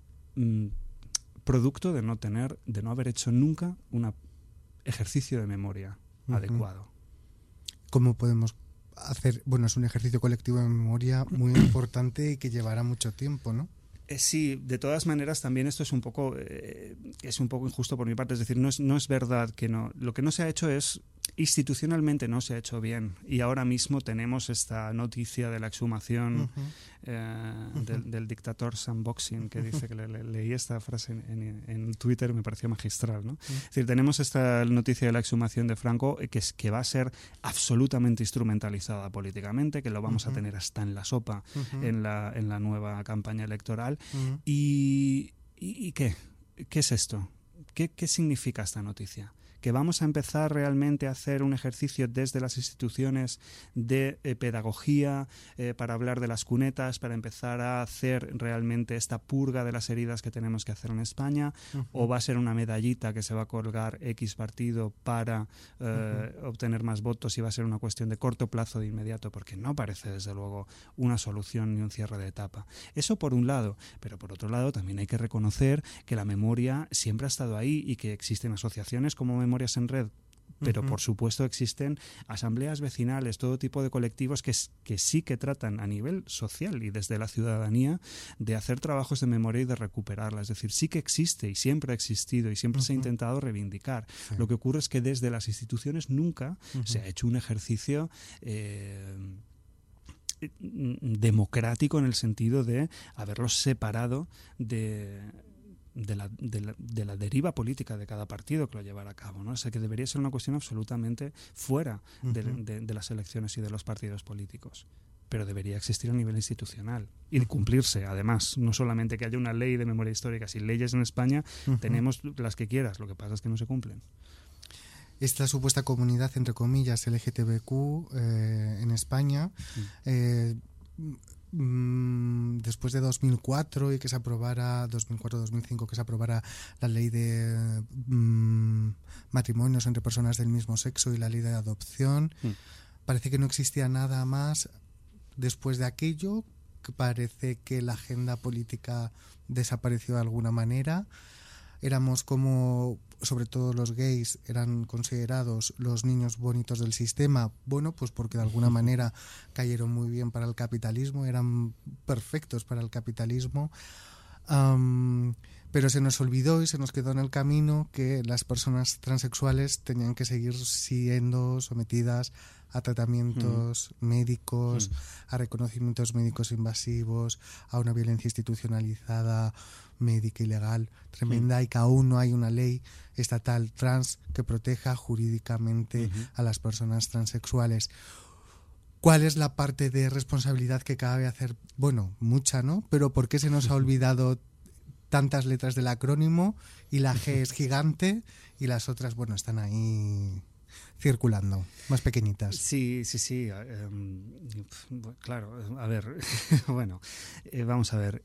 producto de no haber hecho nunca un ejercicio de memoria adecuado. ¿Cómo podemos hacer? Bueno, es un ejercicio colectivo de memoria muy importante y que llevará mucho tiempo, ¿no? Sí, de todas maneras también esto es un poco injusto por mi parte, es decir, no es verdad que no. Lo que no se ha hecho es, institucionalmente no se ha hecho bien, y ahora mismo tenemos esta noticia de la exhumación del dictador Sam Boxing, que dice que leí esta frase en Twitter, me pareció magistral, ¿no? Es decir, tenemos esta noticia de la exhumación de Franco que va a ser absolutamente instrumentalizada políticamente, que lo vamos a tener hasta en la sopa en la nueva campaña electoral. ¿Y qué es esto? ¿Qué significa esta noticia? Que vamos a empezar realmente a hacer un ejercicio desde las instituciones de pedagogía para hablar de las cunetas, para empezar a hacer realmente esta purga de las heridas que tenemos que hacer en España, o va a ser una medallita que se va a colgar X partido para obtener más votos y va a ser una cuestión de corto plazo, de inmediato, porque no parece desde luego una solución ni un cierre de etapa. Eso por un lado, pero por otro lado también hay que reconocer que la memoria siempre ha estado ahí y que existen asociaciones como Memorias en Red pero por supuesto existen asambleas vecinales, todo tipo de colectivos que sí que tratan a nivel social y desde la ciudadanía de hacer trabajos de memoria y de recuperarla. Es decir, sí que existe y siempre ha existido y siempre se ha intentado reivindicar. Sí. Lo que ocurre es que desde las instituciones nunca se ha hecho un ejercicio democrático en el sentido de haberlos separado de la deriva política de cada partido que lo llevara a cabo, ¿no? O sea, que debería ser una cuestión absolutamente fuera de las elecciones y de los partidos políticos. Pero debería existir a nivel institucional y cumplirse, además. No solamente que haya una ley de memoria histórica. Si leyes en España tenemos las que quieras, lo que pasa es que no se cumplen. Esta supuesta comunidad, entre comillas, LGTBQ en España, después de 2004 y que se aprobara 2004-2005 que se aprobara la ley de matrimonios entre personas del mismo sexo y la ley de adopción, parece que no existía nada más después de aquello, que parece que la agenda política desapareció de alguna manera. Éramos como, sobre todo los gays, eran considerados los niños bonitos del sistema, bueno, pues porque de alguna manera cayeron muy bien para el capitalismo, eran perfectos para el capitalismo, pero se nos olvidó y se nos quedó en el camino que las personas transexuales tenían que seguir siendo sometidas a tratamientos médicos, a reconocimientos médicos invasivos, a una violencia institucionalizada médica y legal tremenda, y que aún no hay una ley estatal trans que proteja jurídicamente a las personas transexuales. ¿Cuál es la parte de responsabilidad que cabe hacer? Bueno, mucha, ¿no? Pero ¿por qué se nos ha olvidado tantas letras del acrónimo y la G es gigante y las otras, bueno, están ahí circulando, más pequeñitas? Sí. Claro, a ver, bueno, vamos a ver.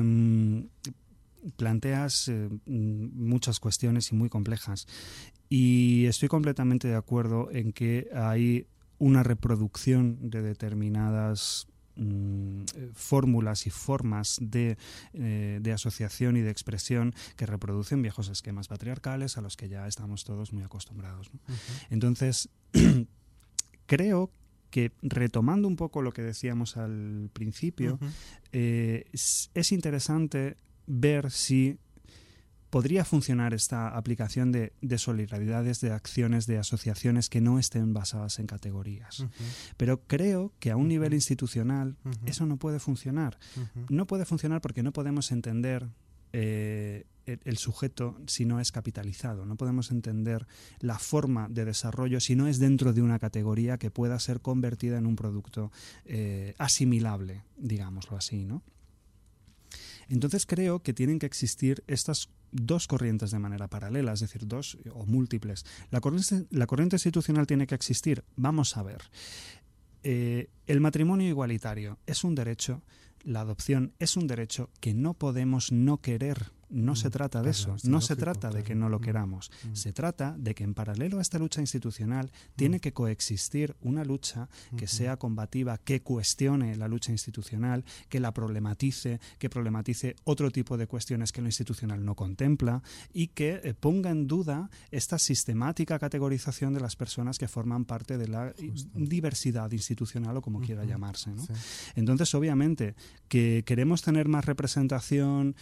Planteas muchas cuestiones y muy complejas. Y estoy completamente de acuerdo en que hay una reproducción de determinadas fórmulas y formas de asociación y de expresión que reproducen viejos esquemas patriarcales a los que ya estamos todos muy acostumbrados, ¿no? Entonces, creo que, retomando un poco lo que decíamos al principio, es interesante ver si podría funcionar esta aplicación de solidaridades, de acciones, de asociaciones que no estén basadas en categorías. Pero creo que a un nivel institucional eso no puede funcionar. No puede funcionar porque no podemos entender el sujeto si no es capitalizado. No podemos entender la forma de desarrollo si no es dentro de una categoría que pueda ser convertida en un producto asimilable, digámoslo así, ¿no? Entonces creo que tienen que existir estas dos corrientes de manera paralela, es decir, dos o múltiples. La corriente institucional tiene que existir. Vamos a ver. El matrimonio igualitario es un derecho, la adopción es un derecho que no podemos no querer. No se trata de eso, no se trata de que no lo queramos. Se trata de que en paralelo a esta lucha institucional tiene que coexistir una lucha que sea combativa, que cuestione la lucha institucional, que la problematice, que problematice otro tipo de cuestiones que lo institucional no contempla y que ponga en duda esta sistemática categorización de las personas que forman parte de la diversidad institucional o como quiera llamarse, ¿no? Sí. Entonces, obviamente, que queremos tener más representación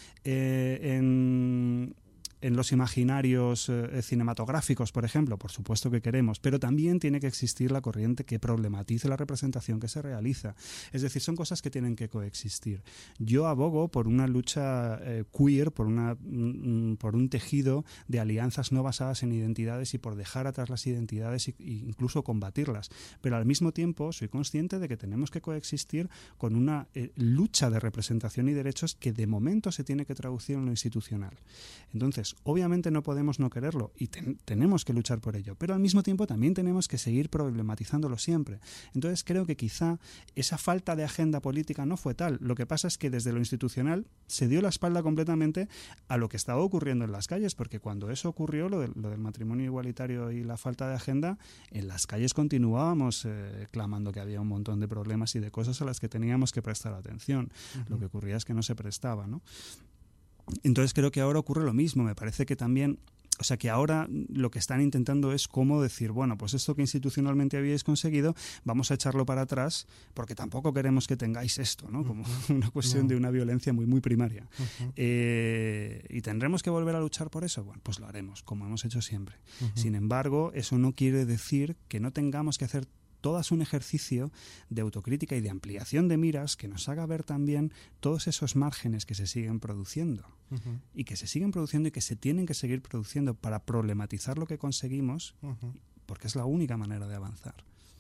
en los imaginarios cinematográficos, por ejemplo, por supuesto que queremos, pero también tiene que existir la corriente que problematice la representación que se realiza. Es decir, son cosas que tienen que coexistir. Yo abogo por una lucha queer, por un tejido de alianzas no basadas en identidades y por dejar atrás las identidades e incluso combatirlas. Pero al mismo tiempo soy consciente de que tenemos que coexistir con una lucha de representación y derechos que de momento se tiene que traducir en lo institucional. Entonces, obviamente no podemos no quererlo y tenemos que luchar por ello, pero al mismo tiempo también tenemos que seguir problematizándolo siempre. Entonces creo que quizá esa falta de agenda política no fue tal. Lo que pasa es que desde lo institucional se dio la espalda completamente a lo que estaba ocurriendo en las calles, porque cuando eso ocurrió, lo del matrimonio igualitario y la falta de agenda, en las calles continuábamos clamando que había un montón de problemas y de cosas a las que teníamos que prestar atención. Lo que ocurría es que no se prestaba, ¿no? Entonces creo que ahora ocurre lo mismo. Me parece que también O sea que ahora lo que están intentando es cómo decir, bueno, pues esto que institucionalmente habíais conseguido, vamos a echarlo para atrás, porque tampoco queremos que tengáis esto, ¿no? Como una cuestión de una violencia muy, muy primaria. ¿Y tendremos que volver a luchar por eso? Bueno, pues lo haremos, como hemos hecho siempre. Sin embargo, eso no quiere decir que no tengamos que hacer todo un ejercicio de autocrítica y de ampliación de miras que nos haga ver también todos esos márgenes que se siguen produciendo y que se siguen produciendo y que se tienen que seguir produciendo para problematizar lo que conseguimos, porque es la única manera de avanzar.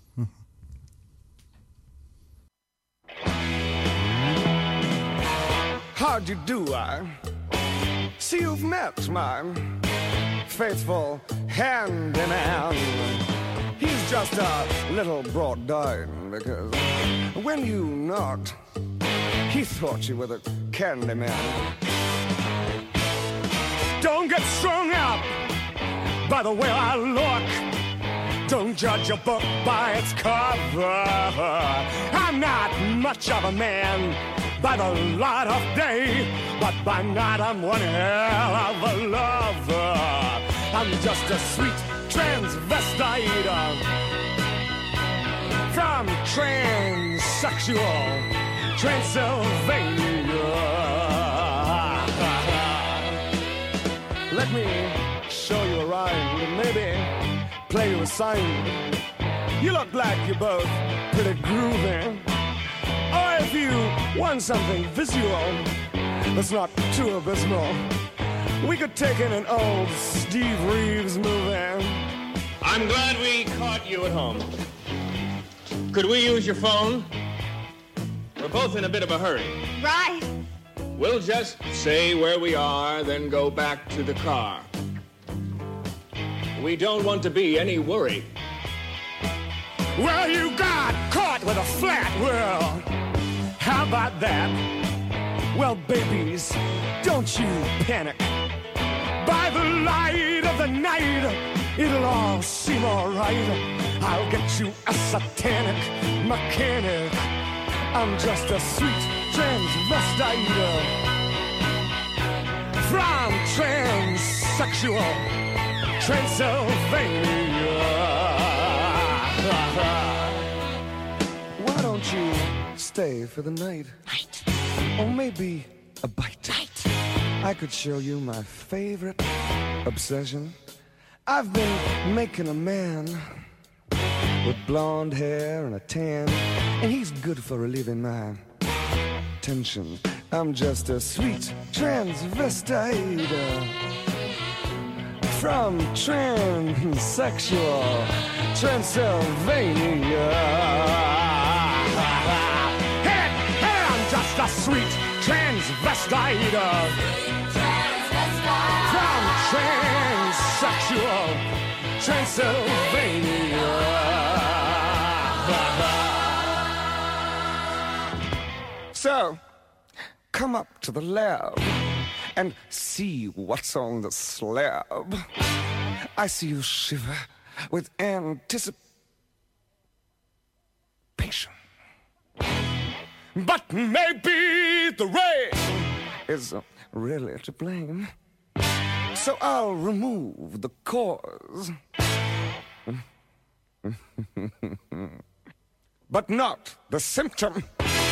How do you do? I see you've met my faithful handyman. He's just a little brought down because when you knocked, he thought you were the candy man. Don't get strung up by the way I look. Don't judge a book by its cover. I'm not much of a man by the light of day, but by night I'm one hell of a lover. I'm just a sweet transvestite from transsexual Transylvania. Let me show you a rhyme, maybe play you a sign. You look like you're both pretty groovy. Or if you want something visual that's not too abysmal, we could take in an old Steve Reeves movie. I'm glad we caught you at home. Could we use your phone? We're both in a bit of a hurry. Right. We'll just say where we are, then go back to the car. We don't want to be any worry. Well, you got caught with a flat world. How about that? Well, babies, don't you panic. By the light of the night, it'll all seem alright. I'll get you a satanic mechanic. I'm just a sweet transvestite from transsexual Transylvania. Why don't you stay for the night? Or maybe a bite. I could show you my favorite obsession. I've been making a man with blonde hair and a tan, and he's good for relieving my tension. I'm just a sweet transvestite from transsexual Transylvania. Hey, I'm just a sweet transvestite from transsexual Transylvania. So, come up to the lab and see what's on the slab. I see you shiver with anticipation. But maybe the rain is really to blame. So I'll remove the cause. But not the symptom.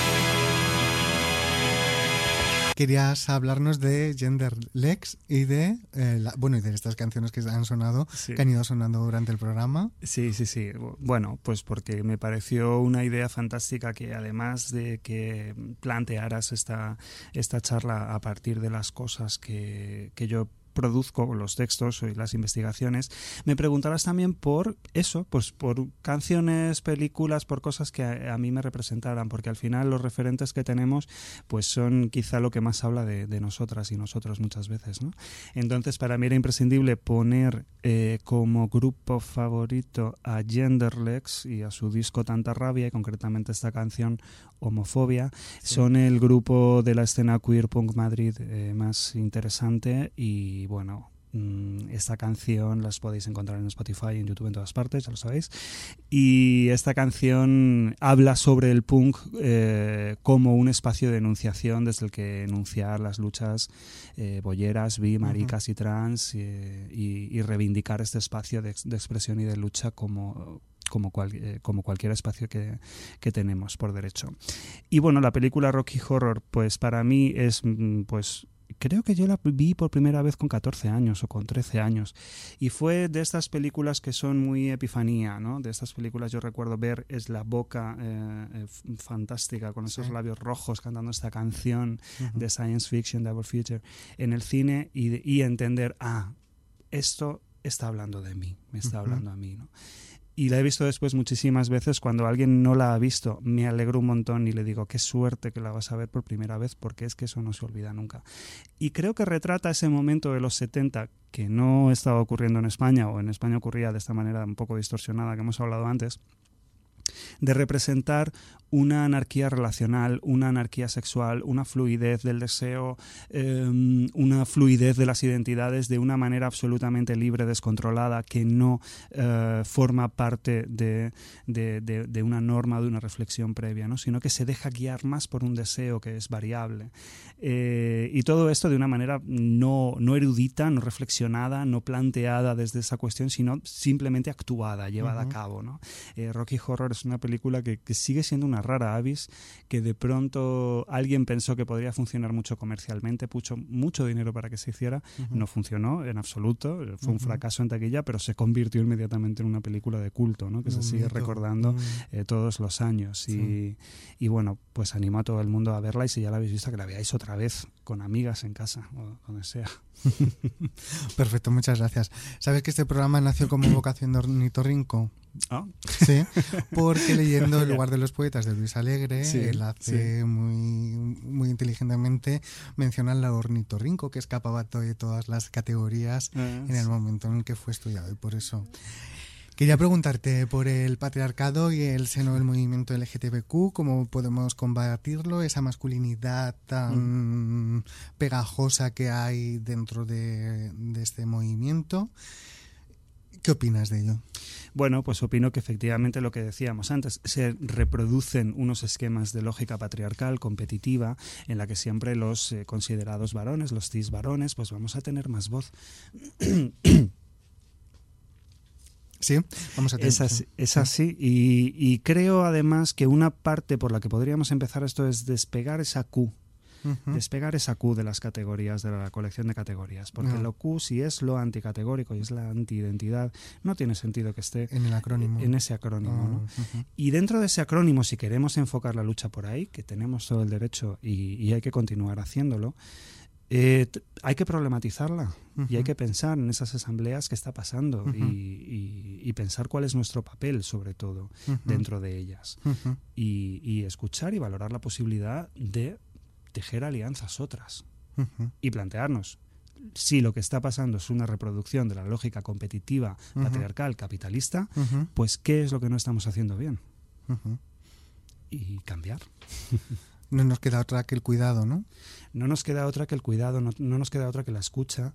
Querías hablarnos de Genderlex y de y de estas canciones que han sonado, sí, que han ido sonando durante el programa. Sí. Bueno, pues porque me pareció una idea fantástica que además de que plantearas esta charla a partir de las cosas que yo produzco, los textos y las investigaciones, me preguntarás también por eso, pues por canciones, películas, por cosas que a mí me representaran, porque al final los referentes que tenemos pues son quizá lo que más habla de nosotras y nosotros muchas veces, ¿no? Entonces para mí era imprescindible poner como grupo favorito a Genderlex y a su disco Tanta Rabia, y concretamente esta canción Homofobia. Sí. Son el grupo de la escena queer punk Madrid más interesante y bueno, Esta canción las podéis encontrar en Spotify, en YouTube, en todas partes, ya lo sabéis. Y esta canción habla sobre el punk como un espacio de enunciación desde el que enunciar las luchas bolleras, bi, maricas y trans y reivindicar este espacio de expresión y de lucha como cualquier espacio que tenemos por derecho. Y bueno, la película Rocky Horror, pues para mí es pues creo que yo la vi por primera vez con 14 años o con 13 años y fue de estas películas que son muy epifanía, ¿no? De estas películas yo recuerdo ver Es la boca fantástica con esos labios rojos cantando esta canción de science fiction, Double Feature en el cine y entender, esto está hablando de mí, me está hablando a mí, ¿no? Y la he visto después muchísimas veces. Cuando alguien no la ha visto, me alegro un montón y le digo, qué suerte que la vas a ver por primera vez, porque es que eso no se olvida nunca. Y creo que retrata ese momento de los 70 que no estaba ocurriendo en España, o en España ocurría de esta manera un poco distorsionada que hemos hablado antes, de representar una anarquía relacional, una anarquía sexual, una fluidez del deseo, una fluidez de las identidades de una manera absolutamente libre, descontrolada, que no forma parte de una norma, de una reflexión previa, ¿no? Sino que se deja guiar más por un deseo que es variable. Y todo esto de una manera no erudita, no reflexionada, no planteada desde esa cuestión, sino simplemente actuada, llevada a cabo, ¿no? Rocky Horror es una película que sigue siendo una rara avis, que de pronto alguien pensó que podría funcionar mucho comercialmente, puso mucho dinero para que se hiciera, no funcionó en absoluto, fue un fracaso en taquilla, pero se convirtió inmediatamente en una película de culto, ¿no? Que se sigue recordando todos los años. Y bueno, pues animo a todo el mundo a verla, y si ya la habéis visto, que la veáis otra vez con amigas en casa o donde sea. Perfecto, muchas gracias. ¿Sabes que este programa nació como vocación de ornitorrinco? Sí, porque leyendo El lugar de los poetas de Luis Alegre, él hace muy inteligentemente menciona al ornitorrinco, que escapaba de todas las categorías en el momento en el que fue estudiado, y por eso quería preguntarte por el patriarcado y el seno del movimiento LGTBQ, cómo podemos combatirlo, esa masculinidad tan pegajosa que hay dentro de este movimiento. ¿Qué opinas de ello? Bueno, pues opino que efectivamente lo que decíamos antes, se reproducen unos esquemas de lógica patriarcal competitiva en la que siempre los considerados varones, los cis varones, pues vamos a tener más voz. Sí, vamos a tener. Es así, y creo además que una parte por la que podríamos empezar esto es despegar esa Q. Despegar esa Q de las categorías, de la colección de categorías, porque lo Q, si es lo anticategórico y es la antiidentidad, no tiene sentido que esté en el acrónimo, en ese acrónimo, ¿no? Y dentro de ese acrónimo, si queremos enfocar la lucha por ahí, que tenemos todo el derecho y hay que continuar haciéndolo, hay que problematizarla y hay que pensar en esas asambleas qué está pasando y pensar cuál es nuestro papel, sobre todo, dentro de ellas, y escuchar y valorar la posibilidad de tejer alianzas otras y plantearnos si lo que está pasando es una reproducción de la lógica competitiva, patriarcal, capitalista, pues qué es lo que no estamos haciendo bien y cambiar. No nos queda otra que el cuidado, ¿no? No nos queda otra que el cuidado, no nos queda otra que la escucha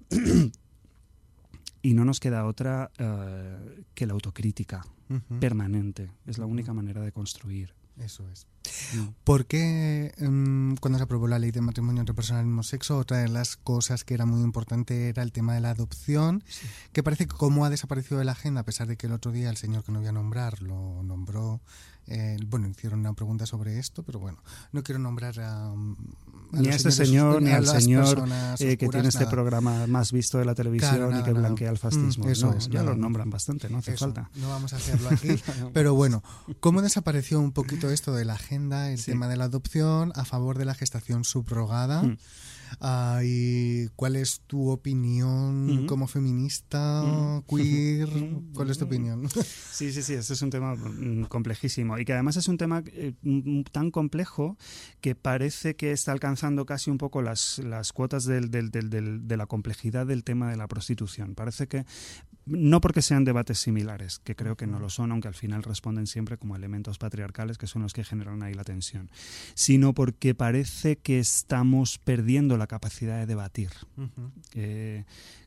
y no nos queda otra que la autocrítica permanente. Es la única manera de construir. Eso es. ¿Por qué cuando se aprobó la ley de matrimonio entre personas del mismo sexo, otra de las cosas que era muy importante era el tema de la adopción, que parece que como ha desaparecido de la agenda, a pesar de que el otro día el señor que no voy a nombrar lo nombró? Bueno, hicieron una pregunta sobre esto, pero bueno, no quiero nombrar ni a este señor ni al señor que tiene este programa más visto de la televisión y que blanquea el fascismo. Eso es, ya lo nombran bastante, no hace falta. No vamos a hacerlo aquí, pero bueno, ¿cómo desapareció un poquito esto de la agenda, el tema de la adopción a favor de la gestación subrogada? ¿Y cuál es tu opinión como feminista, queer? ¿Cuál es tu opinión? Sí, este es un tema complejísimo y que además es un tema tan complejo que parece que está alcanzando casi un poco las cuotas de la complejidad del tema de la prostitución. Parece que, no porque sean debates similares, que creo que no lo son, aunque al final responden siempre como elementos patriarcales que son los que generan ahí la tensión, sino porque parece que estamos perdiendo la capacidad de debatir.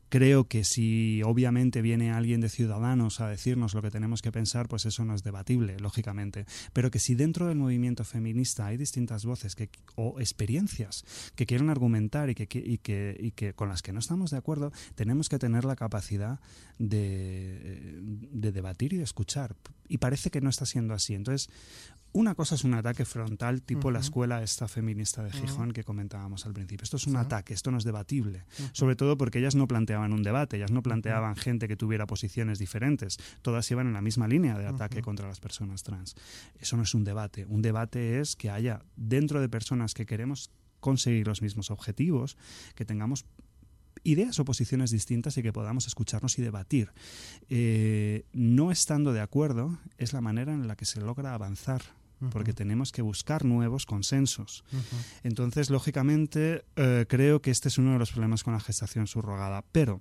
Creo que si obviamente viene alguien de Ciudadanos a decirnos lo que tenemos que pensar, pues eso no es debatible, lógicamente. Pero que si dentro del movimiento feminista hay distintas voces o experiencias que quieren argumentar y que con las que no estamos de acuerdo, tenemos que tener la capacidad de debatir y de escuchar. Y parece que no está siendo así. Entonces, una cosa es un ataque frontal, tipo la escuela esta feminista de Gijón que comentábamos al principio. Esto es un ataque, esto no es debatible. Sobre todo porque ellas no planteaban un debate, ellas no planteaban gente que tuviera posiciones diferentes. Todas iban en la misma línea de ataque contra las personas trans. Eso no es un debate. Un debate es que haya dentro de personas que queremos conseguir los mismos objetivos, que tengamos ideas o posiciones distintas y que podamos escucharnos y debatir. No estando de acuerdo es la manera en la que se logra avanzar, porque tenemos que buscar nuevos consensos. Entonces, lógicamente, creo que este es uno de los problemas con la gestación subrogada. Pero,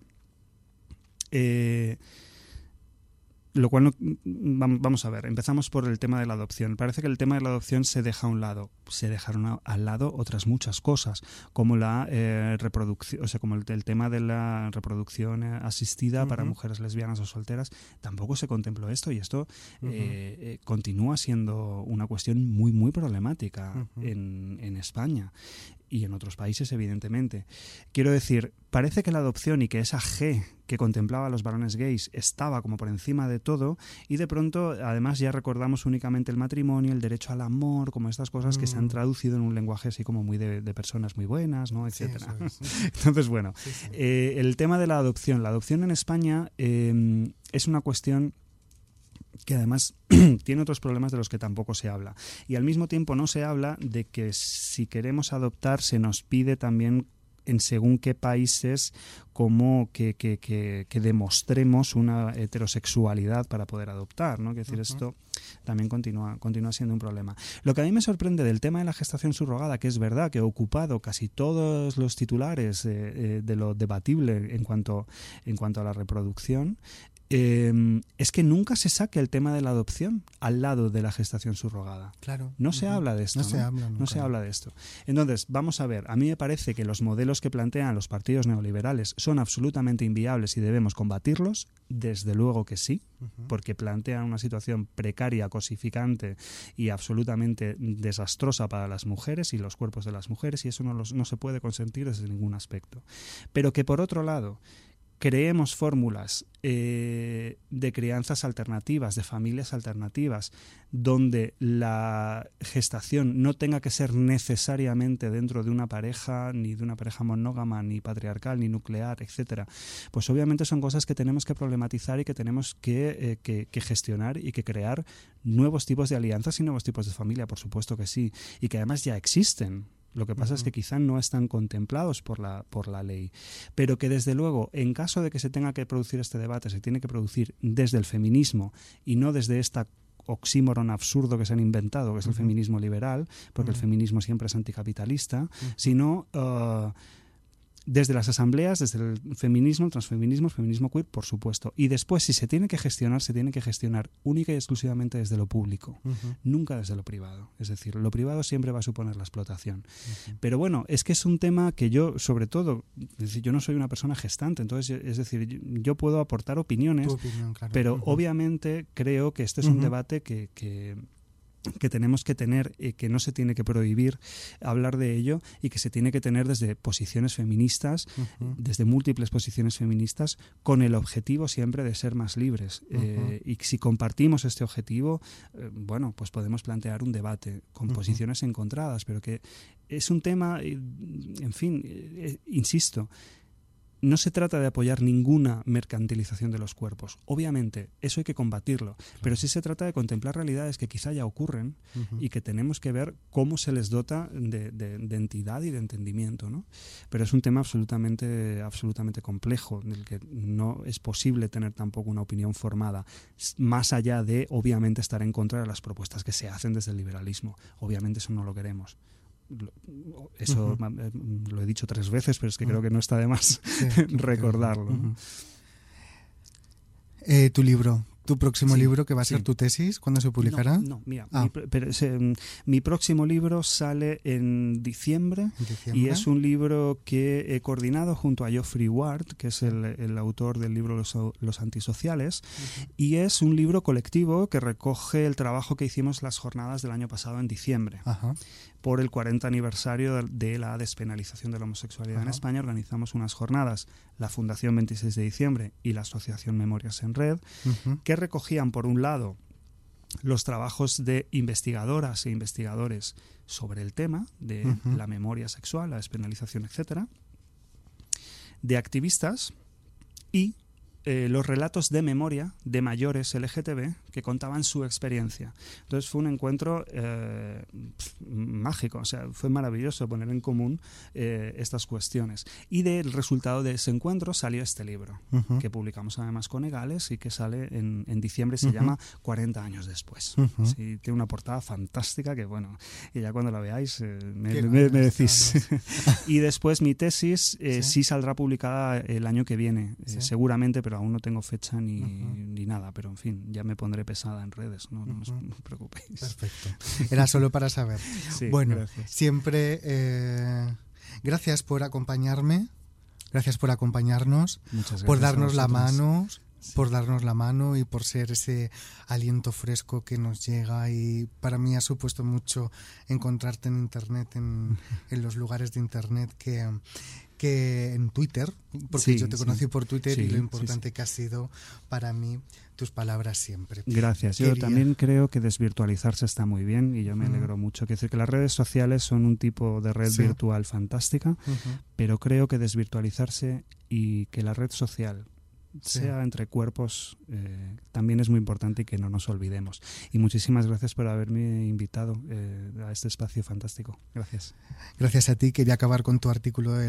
lo cual vamos a ver, empezamos por el tema de la adopción. Parece que el tema de la adopción se deja a un lado. Se dejaron al lado otras muchas cosas, como la reproducción, o sea, como el tema de la reproducción asistida para mujeres lesbianas o solteras. Tampoco se contempló esto, y esto continúa siendo una cuestión muy, muy problemática en España. Y en otros países, evidentemente. Quiero decir, parece que la adopción y que esa G que contemplaba a los varones gays estaba como por encima de todo, y de pronto, además, ya recordamos únicamente el matrimonio, el derecho al amor, como estas cosas que se han traducido en un lenguaje así como muy de personas muy buenas, ¿no? Etcétera. Sí, entonces, bueno, el tema de la adopción en España es una cuestión que además tiene otros problemas de los que tampoco se habla. Y al mismo tiempo no se habla de que si queremos adoptar se nos pide también en según qué países como que demostremos una heterosexualidad para poder adoptar, ¿no? Es decir, esto también continúa siendo un problema. Lo que a mí me sorprende del tema de la gestación subrogada, que es verdad que ha ocupado casi todos los titulares de lo debatible en cuanto a la reproducción, es que nunca se saque el tema de la adopción al lado de la gestación subrogada. Claro. No se habla de esto. No se habla de esto. Entonces, vamos a ver, a mí me parece que los modelos que plantean los partidos neoliberales son absolutamente inviables y debemos combatirlos. Desde luego que sí, porque plantean una situación precaria, cosificante y absolutamente desastrosa para las mujeres y los cuerpos de las mujeres, y eso no se puede consentir desde ningún aspecto. Pero que por otro lado creemos fórmulas de crianzas alternativas, de familias alternativas, donde la gestación no tenga que ser necesariamente dentro de una pareja, ni de una pareja monógama, ni patriarcal, ni nuclear, etcétera. Pues obviamente son cosas que tenemos que problematizar y que tenemos que gestionar y que crear nuevos tipos de alianzas y nuevos tipos de familia, por supuesto que sí, y que además ya existen. Lo que pasa es que quizá no están contemplados por la ley, pero que desde luego, en caso de que se tenga que producir este debate, se tiene que producir desde el feminismo y no desde esta oxímoron absurdo que se han inventado, que es el feminismo liberal, porque el feminismo siempre es anticapitalista, sino desde las asambleas, desde el feminismo, el transfeminismo, el feminismo queer, por supuesto. Y después, si se tiene que gestionar única y exclusivamente desde lo público, nunca desde lo privado. Es decir, lo privado siempre va a suponer la explotación. Pero bueno, es que es un tema que yo, sobre todo, es decir, yo no soy una persona gestante, entonces, es decir, yo puedo aportar opiniones, claro, pero obviamente creo que este es un debate que tenemos que tener, que no se tiene que prohibir hablar de ello, y que se tiene que tener desde posiciones feministas, desde múltiples posiciones feministas, con el objetivo siempre de ser más libres. Y si compartimos este objetivo, bueno, pues podemos plantear un debate con posiciones encontradas, pero que es un tema, en fin, insisto, no se trata de apoyar ninguna mercantilización de los cuerpos. Obviamente, eso hay que combatirlo. Claro. Pero sí se trata de contemplar realidades que quizá ya ocurren y que tenemos que ver cómo se les dota de entidad y de entendimiento, ¿no? Pero es un tema absolutamente complejo, del que no es posible tener tampoco una opinión formada, más allá de, obviamente, estar en contra de las propuestas que se hacen desde el liberalismo. Obviamente eso no lo queremos. Eso lo he dicho 3 veces, pero es que creo que no está de más recordarlo. Tu libro, tu próximo libro, que va a ser tu tesis, ¿cuándo se publicará? No, mira, mi próximo libro sale en diciembre y es un libro que he coordinado junto a Geoffrey Ward, que es el autor del libro Los Antisociales, y es un libro colectivo que recoge el trabajo que hicimos las jornadas del año pasado en diciembre. Por el 40 aniversario de la despenalización de la homosexualidad en España, organizamos unas jornadas, la Fundación 26 de diciembre y la Asociación Memorias en Red, que recogían, por un lado, los trabajos de investigadoras e investigadores sobre el tema de la memoria sexual, la despenalización, etcétera, de activistas y los relatos de memoria de mayores LGTB que contaban su experiencia. Entonces fue un encuentro mágico, o sea, fue maravilloso poner en común estas cuestiones. Y del resultado de ese encuentro salió este libro, que publicamos además con Egales y que sale en diciembre, se llama 40 años después. Sí, tiene una portada fantástica que, bueno, y ya cuando la veáis me decís. Y después mi tesis sí saldrá publicada el año que viene, seguramente, pero aún no tengo fecha ni nada, pero en fin, ya me pondré pesada en redes, no os preocupéis. Perfecto. Era solo para saber. Sí, bueno, gracias. Siempre gracias por acompañarme, gracias por acompañarnos, por darnos la mano, por darnos la mano y por ser ese aliento fresco que nos llega. Y para mí ha supuesto mucho encontrarte en internet, en los lugares de internet que en Twitter, porque yo te conocí por Twitter y lo importante que ha sido para mí tus palabras siempre. Gracias. Yo también creo que desvirtualizarse está muy bien y yo me alegro mucho. Quiero decir que las redes sociales son un tipo de red virtual fantástica, pero creo que desvirtualizarse y que la red social sea entre cuerpos también es muy importante y que no nos olvidemos. Y muchísimas gracias por haberme invitado a este espacio fantástico. Gracias. Gracias a ti. Quería acabar con tu artículo de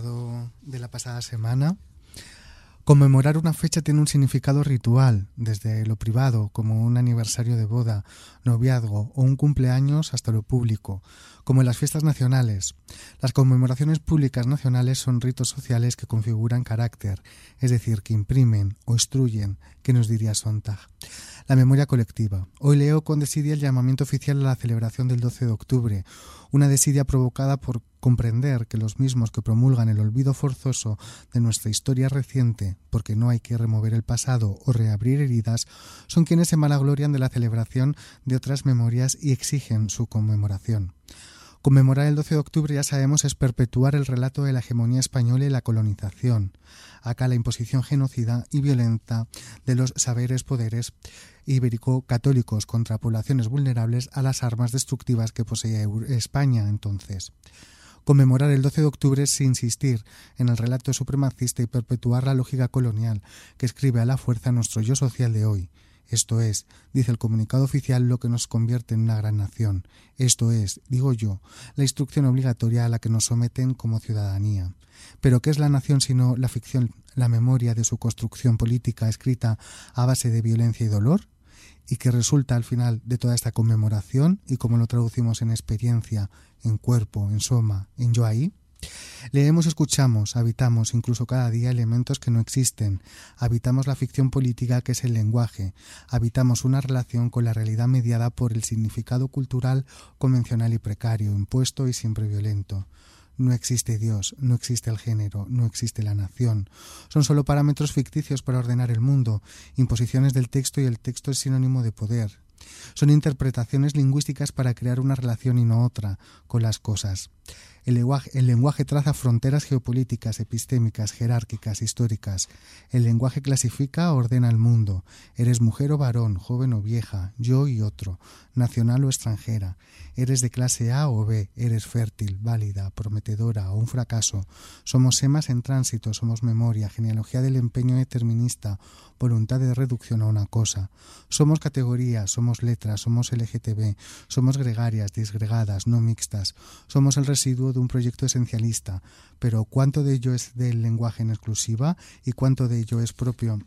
la pasada semana. Conmemorar una fecha tiene un significado ritual, desde lo privado, como un aniversario de boda, noviazgo o un cumpleaños, hasta lo público, como en las fiestas nacionales. Las conmemoraciones públicas nacionales son ritos sociales que configuran carácter, es decir, que imprimen o instruyen, que nos diría Sontag. La memoria colectiva. Hoy leo con desidia el llamamiento oficial a la celebración del 12 de octubre, una desidia provocada por comprender que los mismos que promulgan el olvido forzoso de nuestra historia reciente, porque no hay que remover el pasado o reabrir heridas, son quienes se malaglorian de la celebración de otras memorias y exigen su conmemoración. Conmemorar el 12 de octubre, ya sabemos, es perpetuar el relato de la hegemonía española y la colonización. Acá la imposición genocida y violenta de los saberes poderes ibérico-católicos contra poblaciones vulnerables a las armas destructivas que poseía España entonces. Conmemorar el 12 de octubre es insistir en el relato supremacista y perpetuar la lógica colonial que escribe a la fuerza nuestro yo social de hoy. Esto es, dice el comunicado oficial, lo que nos convierte en una gran nación. Esto es, digo yo, la instrucción obligatoria a la que nos someten como ciudadanía. Pero ¿qué es la nación sino la ficción, la memoria de su construcción política escrita a base de violencia y dolor? ¿Y qué resulta al final de toda esta conmemoración? ¿Y cómo lo traducimos en experiencia, en cuerpo, en soma, en yo ahí? Leemos, escuchamos, habitamos incluso cada día elementos que no existen, habitamos la ficción política que es el lenguaje, habitamos una relación con la realidad mediada por el significado cultural convencional y precario, impuesto y siempre violento. No existe Dios, no existe el género, no existe la nación. Son solo parámetros ficticios para ordenar el mundo, imposiciones del texto y el texto es sinónimo de poder. Son interpretaciones lingüísticas para crear una relación y no otra con las cosas. El lenguaje traza fronteras geopolíticas, epistémicas, jerárquicas, históricas. El lenguaje clasifica, ordena el mundo. Eres mujer o varón, joven o vieja, yo y otro, nacional o extranjera. Eres de clase A o B, eres fértil, válida, prometedora o un fracaso. Somos semas en tránsito, somos memoria, genealogía del empeño determinista, voluntad de reducción a una cosa. Somos categorías, somos letras, somos LGTB, somos gregarias, disgregadas, no mixtas. Somos el residuo de un proyecto esencialista, pero ¿cuánto de ello es del lenguaje en exclusiva y cuánto de ello es propio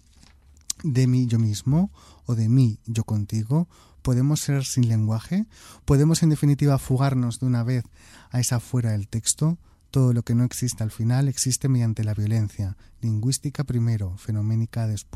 de mí yo mismo o de mí yo contigo? ¿Podemos ser sin lenguaje? ¿Podemos en definitiva fugarnos de una vez a esa fuera del texto? Todo lo que no existe al final existe mediante la violencia, lingüística primero, fenoménica después.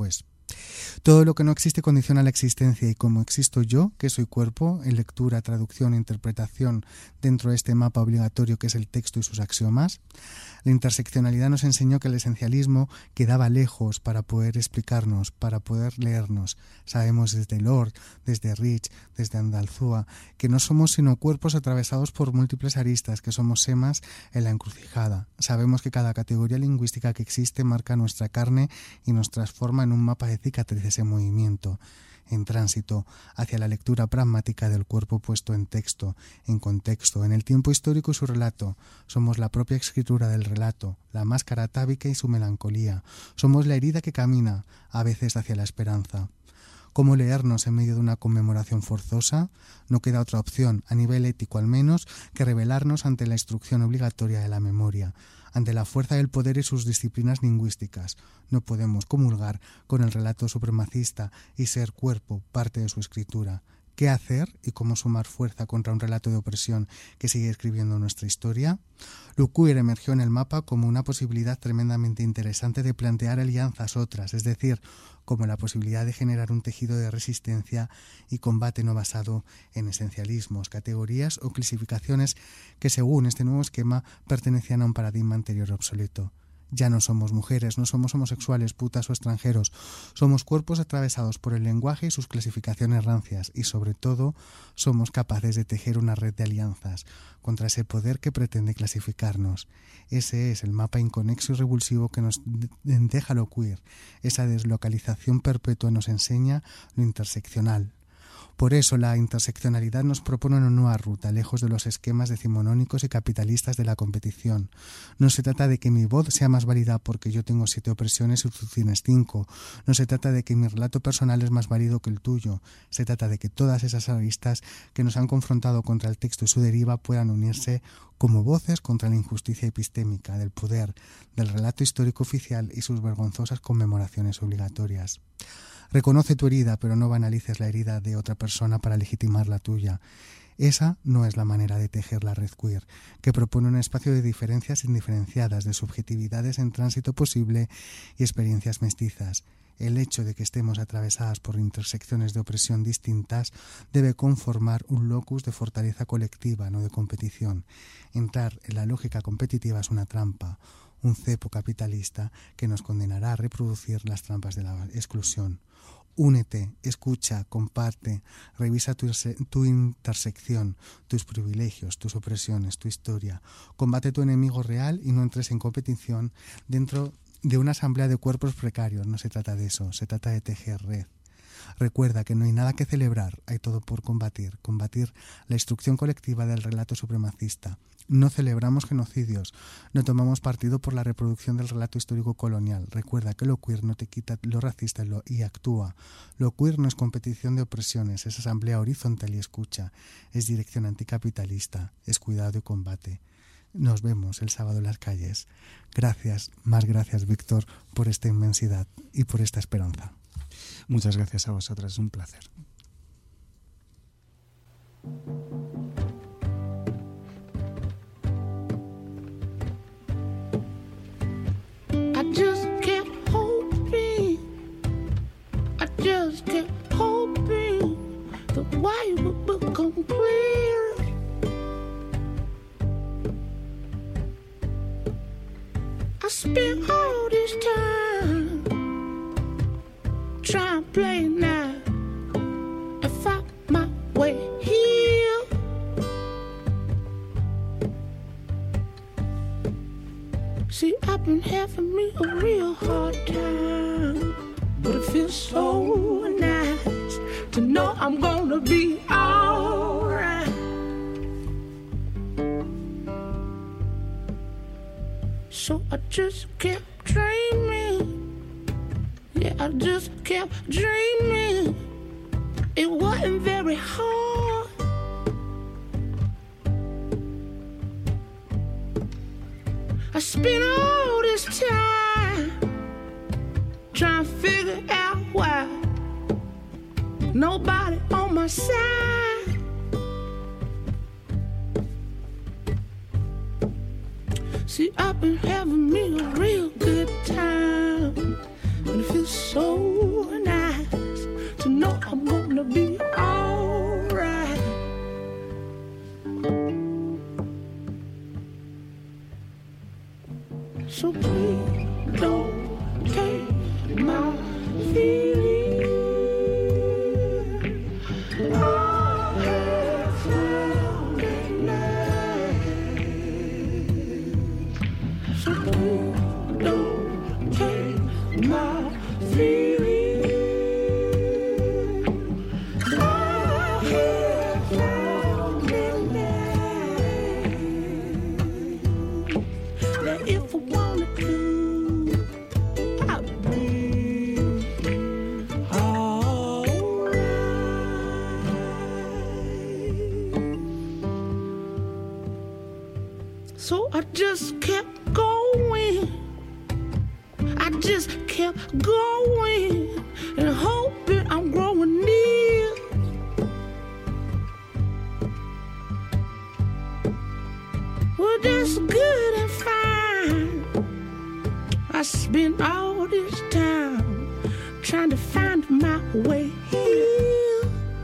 Todo lo que no existe condiciona la existencia y como existo yo, que soy cuerpo, en lectura, traducción e interpretación dentro de este mapa obligatorio que es el texto y sus axiomas, la interseccionalidad nos enseñó que el esencialismo quedaba lejos para poder explicarnos, para poder leernos. Sabemos desde Lord, desde Rich, desde Andalzúa, que no somos sino cuerpos atravesados por múltiples aristas, que somos semas en la encrucijada. Sabemos que cada categoría lingüística que existe marca nuestra carne y nos transforma en un mapa de cicatrices en movimiento, en tránsito, hacia la lectura pragmática del cuerpo puesto en texto, en contexto, en el tiempo histórico y su relato. Somos la propia escritura del relato, la máscara atávica y su melancolía. Somos la herida que camina, a veces hacia la esperanza. ¿Cómo leernos en medio de una conmemoración forzosa? No queda otra opción, a nivel ético al menos, que rebelarnos ante la instrucción obligatoria de la memoria, ante la fuerza del poder y sus disciplinas lingüísticas. No podemos comulgar con el relato supremacista y ser cuerpo parte de su escritura. ¿Qué hacer y cómo sumar fuerza contra un relato de opresión que sigue escribiendo nuestra historia? Lo queer emergió en el mapa como una posibilidad tremendamente interesante de plantear alianzas otras, es decir, como la posibilidad de generar un tejido de resistencia y combate no basado en esencialismos, categorías o clasificaciones que según este nuevo esquema pertenecían a un paradigma anterior obsoleto. Ya no somos mujeres, no somos homosexuales, putas o extranjeros. Somos cuerpos atravesados por el lenguaje y sus clasificaciones rancias y, sobre todo, somos capaces de tejer una red de alianzas contra ese poder que pretende clasificarnos. Ese es el mapa inconexo y revulsivo que nos deja lo queer. Esa deslocalización perpetua nos enseña lo interseccional. Por eso la interseccionalidad nos propone una nueva ruta, lejos de los esquemas decimonónicos y capitalistas de la competición. No se trata de que mi voz sea más válida porque yo tengo 7 opresiones y tú tienes 5. No se trata de que mi relato personal es más válido que el tuyo. Se trata de que todas esas aristas que nos han confrontado contra el texto y su deriva puedan unirse como voces contra la injusticia epistémica, del poder, del relato histórico oficial y sus vergonzosas conmemoraciones obligatorias. Reconoce tu herida, pero no banalices la herida de otra persona para legitimar la tuya. Esa no es la manera de tejer la red queer, que propone un espacio de diferencias indiferenciadas, de subjetividades en tránsito posible y experiencias mestizas. El hecho de que estemos atravesadas por intersecciones de opresión distintas debe conformar un locus de fortaleza colectiva, no de competición. Entrar en la lógica competitiva es una trampa, un cepo capitalista que nos condenará a reproducir las trampas de la exclusión. Únete, escucha, comparte, revisa tu intersección, tus privilegios, tus opresiones, tu historia. Combate tu enemigo real y no entres en competición dentro de una asamblea de cuerpos precarios. No se trata de eso, se trata de tejer red. Recuerda que no hay nada que celebrar, hay todo por combatir. Combatir la instrucción colectiva del relato supremacista. No celebramos genocidios, no tomamos partido por la reproducción del relato histórico colonial. Recuerda que lo queer no te quita lo racista y actúa. Lo queer no es competición de opresiones, es asamblea horizontal y escucha. Es dirección anticapitalista, es cuidado y combate. Nos vemos el sábado en las calles. Gracias, más gracias, Víctor, por esta inmensidad y por esta esperanza. Muchas gracias a vosotras, es un placer. I just kept hoping the white would become clear. I spent all this time trying to play now and find my way here. See, I've been having me a real hard time, but it feels so nice to know I'm gonna be alright. So I just kept dreaming, yeah, I just kept dreaming. It wasn't very hard. I spent all this time trying to figure out why nobody on my side. See, I've been having me a real good time, and it feels so feeling. I have found at last. So please don't take my feeling. I have found at last that if I wanted to, I'd be alright. So I just kept going. I just kept going and hoping I'm growing near. Well, that's good and fine. I spent all this time trying to find my way here.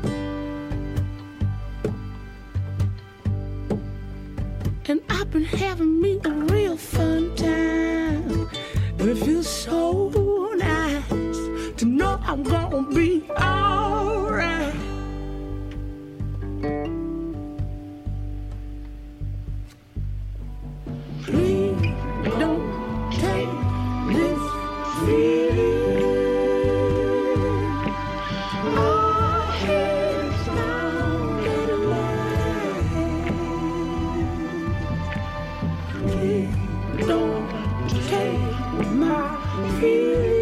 And I've been having me a real fun time. And it feels so nice to know I'm gonna be alright. Please don't take this feeling. Our heads down at last. Please don't take my feeling.